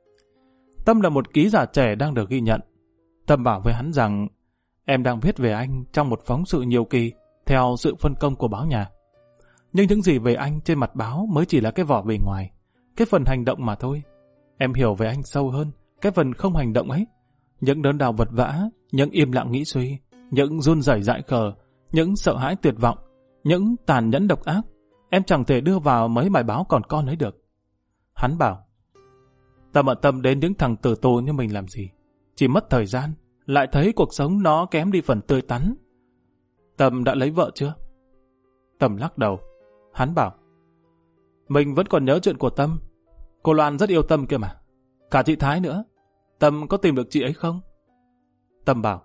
Tâm là một ký giả trẻ đang được ghi nhận. Tâm bảo với hắn rằng em đang viết về anh trong một phóng sự nhiều kỳ theo sự phân công của báo nhà. Nhưng những gì về anh trên mặt báo mới chỉ là cái vỏ bề ngoài, cái phần hành động mà thôi. Em hiểu về anh sâu hơn, cái phần không hành động ấy. Những đớn đau vật vã, những im lặng nghĩ suy, những run rẩy dại khờ, những sợ hãi tuyệt vọng, những tàn nhẫn độc ác, em chẳng thể đưa vào mấy bài báo còn con ấy được. Hắn bảo, Tâm bận tâm đến những thằng tử tù như mình làm gì. Chỉ mất thời gian, lại thấy cuộc sống nó kém đi phần tươi tắn. Tâm đã lấy vợ chưa? Tâm lắc đầu. Hắn bảo, mình vẫn còn nhớ chuyện của Tâm. Cô Loan rất yêu Tâm kia mà. Cả chị Thái nữa. Tâm có tìm được chị ấy không? Tâm bảo,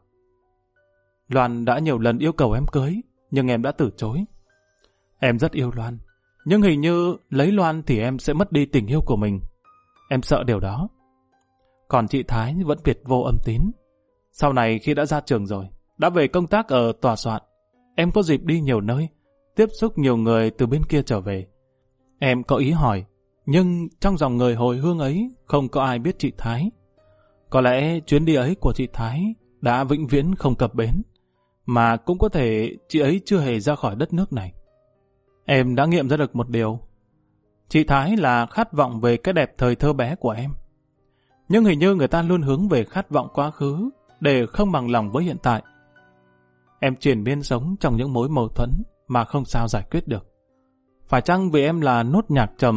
Loan đã nhiều lần yêu cầu em cưới, nhưng em đã từ chối. Em rất yêu Loan, nhưng hình như lấy Loan thì em sẽ mất đi tình yêu của mình. Em sợ điều đó. Còn chị Thái vẫn biệt vô âm tín. Sau này khi đã ra trường rồi, đã về công tác ở tòa soạn, em có dịp đi nhiều nơi, tiếp xúc nhiều người từ bên kia trở về. Em có ý hỏi, nhưng trong dòng người hồi hương ấy không có ai biết chị Thái. Có lẽ chuyến đi ấy của chị Thái đã vĩnh viễn không cập bến, mà cũng có thể chị ấy chưa hề ra khỏi đất nước này. Em đã nghiệm ra được một điều. Chị Thái là khát vọng về cái đẹp thời thơ bé của em. Nhưng hình như người ta luôn hướng về khát vọng quá khứ để không bằng lòng với hiện tại. Em triền miên sống trong những mối mâu thuẫn mà không sao giải quyết được. Phải chăng vì em là nốt nhạc trầm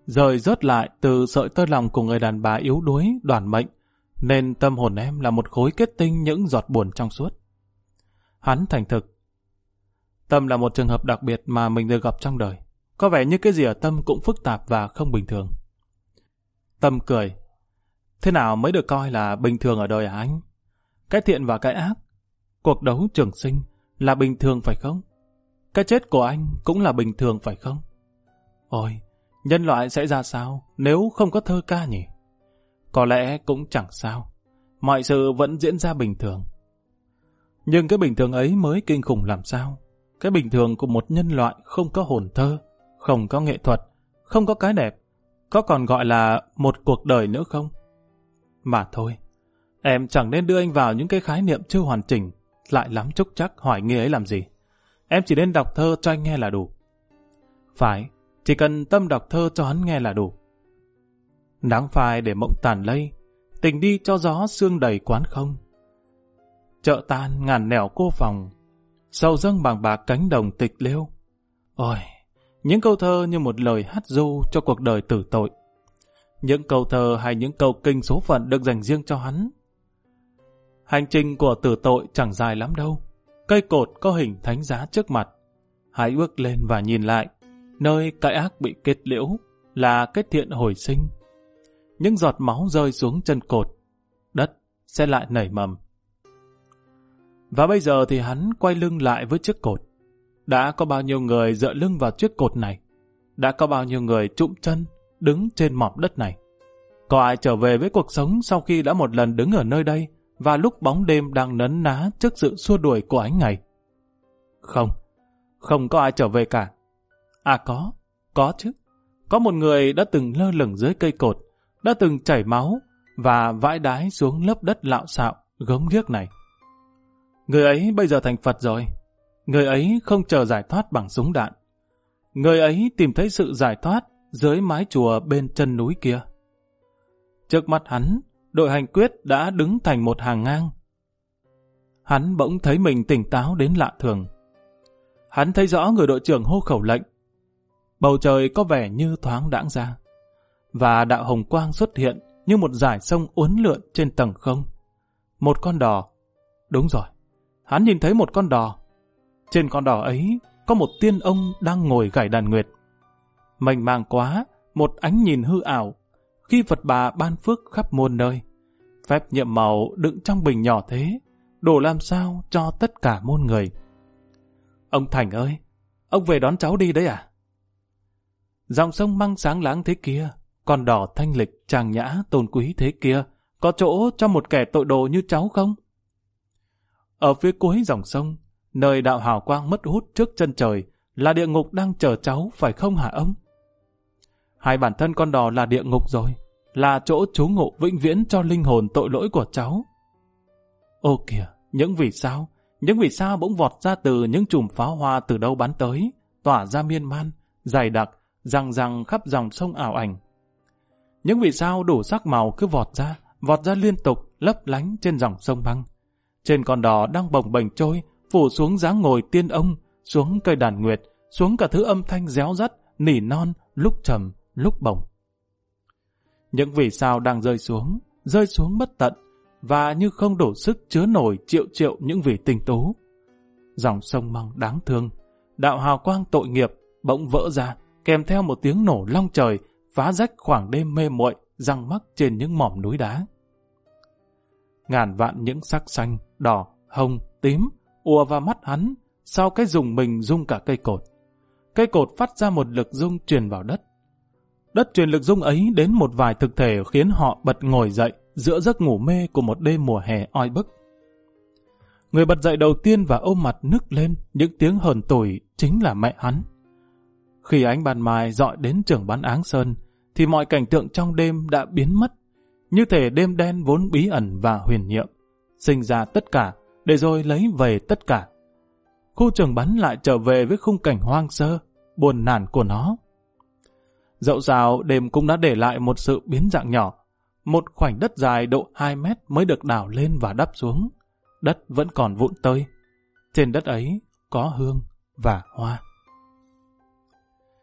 rời rớt lại từ sợi tơ lòng của người đàn bà yếu đuối, đoản mệnh, nên tâm hồn em là một khối kết tinh những giọt buồn trong suốt. Hắn thành thực. Tâm là một trường hợp đặc biệt mà mình được gặp trong đời. Có vẻ như cái gì ở Tâm cũng phức tạp và không bình thường. Tâm cười. Thế nào mới được coi là bình thường ở đời à anh? Cái thiện và cái ác, cuộc đấu trường sinh là bình thường phải không? Cái chết của anh cũng là bình thường phải không? Ôi, nhân loại sẽ ra sao nếu không có thơ ca nhỉ? Có lẽ cũng chẳng sao. Mọi sự vẫn diễn ra bình thường. Nhưng cái bình thường ấy mới kinh khủng làm sao? Cái bình thường của một nhân loại không có hồn thơ, không có nghệ thuật, không có cái đẹp, có còn gọi là một cuộc đời nữa không? Mà thôi, em chẳng nên đưa anh vào những cái khái niệm chưa hoàn chỉnh, lại lắm trúc chắc hỏi nghe ấy làm gì. Em chỉ nên đọc thơ cho anh nghe là đủ. Phải, chỉ cần Tâm đọc thơ cho hắn nghe là đủ. Nắng phai để mộng tàn lây, tình đi cho gió sương đầy quán không. Chợ tan ngàn nẻo cô phòng, sầu dâng bằng bạc cánh đồng tịch liêu. Ôi, những câu thơ như một lời hát ru cho cuộc đời tử tội. Những câu thơ hay những câu kinh số phận được dành riêng cho hắn. Hành trình của tử tội chẳng dài lắm đâu. Cây cột có hình thánh giá trước mặt. Hãy bước lên và nhìn lại. Nơi cái ác bị kết liễu là cái thiện hồi sinh. Những giọt máu rơi xuống chân cột, đất sẽ lại nảy mầm. Và bây giờ thì hắn quay lưng lại với chiếc cột. Đã có bao nhiêu người dựa lưng vào chiếc cột này? Đã có bao nhiêu người trụm chân đứng trên mỏm đất này? Có ai trở về với cuộc sống sau khi đã một lần đứng ở nơi đây và lúc bóng đêm đang nấn ná trước sự xua đuổi của ánh ngày? Không, không có ai trở về cả. À có, có chứ. Có một người đã từng lơ lửng dưới cây cột, đã từng chảy máu và vãi đái xuống lớp đất lạo xạo, gớm ghiếc này. Người ấy bây giờ thành Phật rồi. Người ấy không chờ giải thoát bằng súng đạn. Người ấy tìm thấy sự giải thoát dưới mái chùa bên chân núi kia. Trước mắt hắn, đội hành quyết đã đứng thành một hàng ngang. Hắn bỗng thấy mình tỉnh táo đến lạ thường. Hắn thấy rõ người đội trưởng hô khẩu lệnh. Bầu trời có vẻ như thoáng đãng ra, và đạo hồng quang xuất hiện như một dải sông uốn lượn trên tầng không. Một con đò. Đúng rồi, hắn nhìn thấy một con đò. Trên con đò ấy có một tiên ông đang ngồi gảy đàn nguyệt. Mênh mang quá, một ánh nhìn hư ảo, khi Phật bà ban phước khắp muôn nơi. Phép nhiệm màu đựng trong bình nhỏ thế, đủ làm sao cho tất cả muôn người. Ông Thành ơi, ông về đón cháu đi đấy à? Dòng sông măng sáng láng thế kia, con đò thanh lịch trang nhã tôn quý thế kia, có chỗ cho một kẻ tội đồ như cháu không? Ở phía cuối dòng sông, nơi đạo hào quang mất hút trước chân trời, là địa ngục đang chờ cháu phải không hả ông? Hay bản thân con đò là địa ngục rồi, là chỗ trú ngụ vĩnh viễn cho linh hồn tội lỗi của cháu? Ô kìa, những vì sao, những vì sao bỗng vọt ra từ những chùm pháo hoa từ đâu bắn tới, tỏa ra miên man, dày đặc, răng răng khắp dòng sông ảo ảnh. Những vì sao đủ sắc màu cứ vọt ra, vọt ra liên tục, lấp lánh trên dòng sông băng. Trên con đò đang bồng bềnh trôi, phủ xuống dáng ngồi tiên ông, xuống cây đàn nguyệt, xuống cả thứ âm thanh réo rắt, nỉ non, lúc trầm, lúc bổng. Những vì sao đang rơi xuống, rơi xuống bất tận, và như không đủ sức chứa nổi triệu triệu những vì tinh tú. Dòng sông măng đáng thương, đạo hào quang tội nghiệp bỗng vỡ ra, kèm theo một tiếng nổ long trời, phá rách khoảng đêm mê muội răng mắc trên những mỏm núi đá. Ngàn vạn những sắc xanh, đỏ, hồng, tím ùa vào mắt hắn, sau cái rùng mình rung cả cây cột. Cây cột phát ra một lực rung truyền vào đất. Đất truyền lực rung ấy đến một vài thực thể khiến họ bật ngồi dậy giữa giấc ngủ mê của một đêm mùa hè oi bức. Người bật dậy đầu tiên và ôm mặt nức lên những tiếng hờn tủi chính là mẹ hắn. Khi ánh ban mai dọi đến trường bắn Áng Sơn, thì mọi cảnh tượng trong đêm đã biến mất, như thể đêm đen vốn bí ẩn và huyền nhiệm, sinh ra tất cả để rồi lấy về tất cả. Khu trường bắn lại trở về với khung cảnh hoang sơ, buồn nản của nó. Dẫu sao đêm cũng đã để lại một sự biến dạng nhỏ, một khoảnh đất dài độ hai mét mới được đào lên và đắp xuống. Đất vẫn còn vụn tơi. Trên đất ấy có hương và hoa.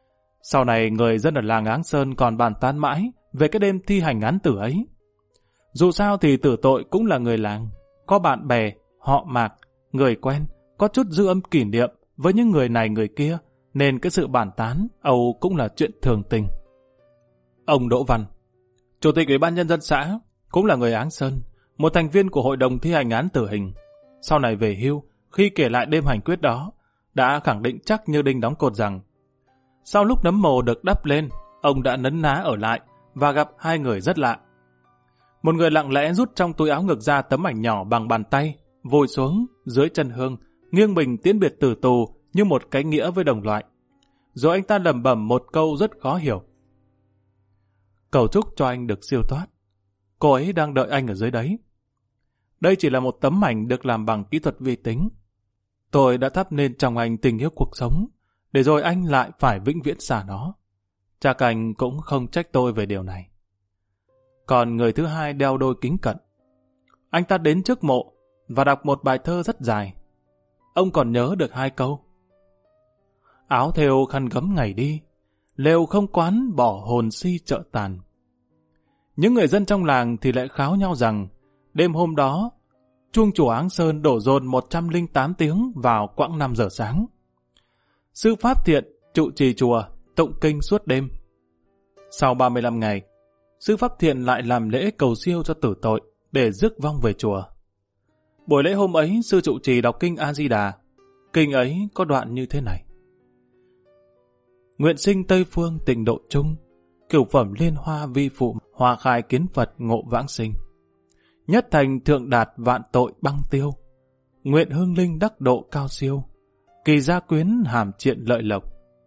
Sau này người dân ở làng Áng Sơn còn bàn tán mãi về cái đêm thi hành án tử ấy. Dù sao thì tử tội cũng là người làng, có bạn bè, họ Mạc, người quen, có chút dư âm kỷ niệm với những người này người kia, nên cái sự bàn tán âu cũng là chuyện thường tình. Ông Đỗ Văn, Chủ tịch Ủy ban Nhân dân xã, cũng là người Áng Sơn, một thành viên của Hội đồng thi hành án tử hình. Sau này về hưu, khi kể lại đêm hành quyết đó, đã khẳng định chắc như đinh đóng cột rằng sau lúc nấm mồ được đắp lên, ông đã nấn ná ở lại và gặp hai người rất lạ. Một người lặng lẽ rút trong túi áo ngực ra tấm ảnh nhỏ bằng bàn tay, vùi xuống dưới chân hương, nghiêng mình tiễn biệt tử tù như một cái nghĩa với đồng loại. Rồi anh ta lẩm bẩm một câu rất khó hiểu. Cầu chúc cho anh được siêu thoát. Cô ấy đang đợi anh ở dưới đấy. Đây chỉ là một tấm ảnh được làm bằng kỹ thuật vi tính. Tôi đã thắp nên trong anh tình yêu cuộc sống, để rồi anh lại phải vĩnh viễn xa nó. Chắc anh cũng không trách tôi về điều này. Còn người thứ hai đeo đôi kính cận. Anh ta đến trước mộ và đọc một bài thơ rất dài. Ông còn nhớ được hai câu. Áo thêu khăn gấm ngày đi, lều không quán bỏ hồn si chợ tàn. Những người dân trong làng thì lại kháo nhau rằng đêm hôm đó, chuông chùa Áng Sơn đổ dồn một trăm lẻ tám tiếng vào quãng năm giờ sáng. Sư Pháp Thiện trụ trì chùa tụng kinh suốt đêm. Sau ba mươi lăm ngày, Sư Pháp Thiện lại làm lễ cầu siêu cho tử tội để rước vong về chùa. Buổi lễ hôm ấy, sư trụ trì đọc kinh A-di-đà. Kinh ấy có đoạn như thế này. Nguyện sinh Tây Phương tịnh độ chung, cửu phẩm liên hoa vi phụ, hòa khai kiến Phật ngộ vãng sinh. Nhất thành thượng đạt vạn tội băng tiêu, nguyện hương linh đắc độ cao siêu, kỳ gia quyến hàm triện lợi lộc.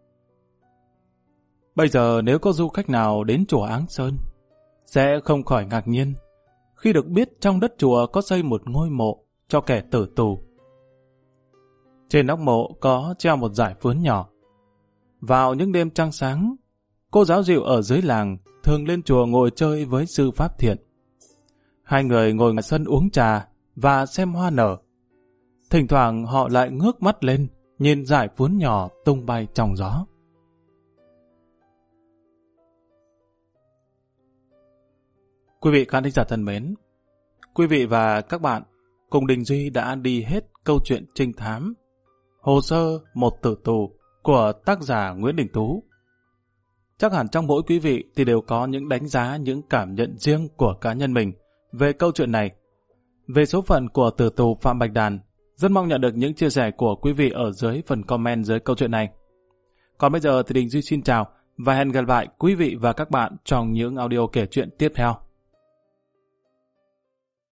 Bây giờ nếu có du khách nào đến chùa Áng Sơn, sẽ không khỏi ngạc nhiên khi được biết trong đất chùa có xây một ngôi mộ cho kẻ tử tù. Trên nóc mộ có treo một dải phướn nhỏ. Vào những đêm trăng sáng, cô giáo dịu ở dưới làng thường lên chùa ngồi chơi với sư Pháp Thiện. Hai người ngồi ngoài sân uống trà và xem hoa nở. Thỉnh thoảng họ lại ngước mắt lên, nhìn dải phướn nhỏ tung bay trong gió. Quý vị khán thính giả thân mến, quý vị và các bạn cùng Đình Duy đã đi hết câu chuyện trinh thám Hồ sơ một tử tù của tác giả Nguyễn Đình Tú. Chắc hẳn trong mỗi quý vị thì đều có những đánh giá, những cảm nhận riêng của cá nhân mình về câu chuyện này. Về số phận của tử tù Phạm Bạch Đàn, rất mong nhận được những chia sẻ của quý vị ở dưới phần comment dưới câu chuyện này. Còn bây giờ thì Đình Duy xin chào và hẹn gặp lại quý vị và các bạn trong những audio kể chuyện tiếp theo.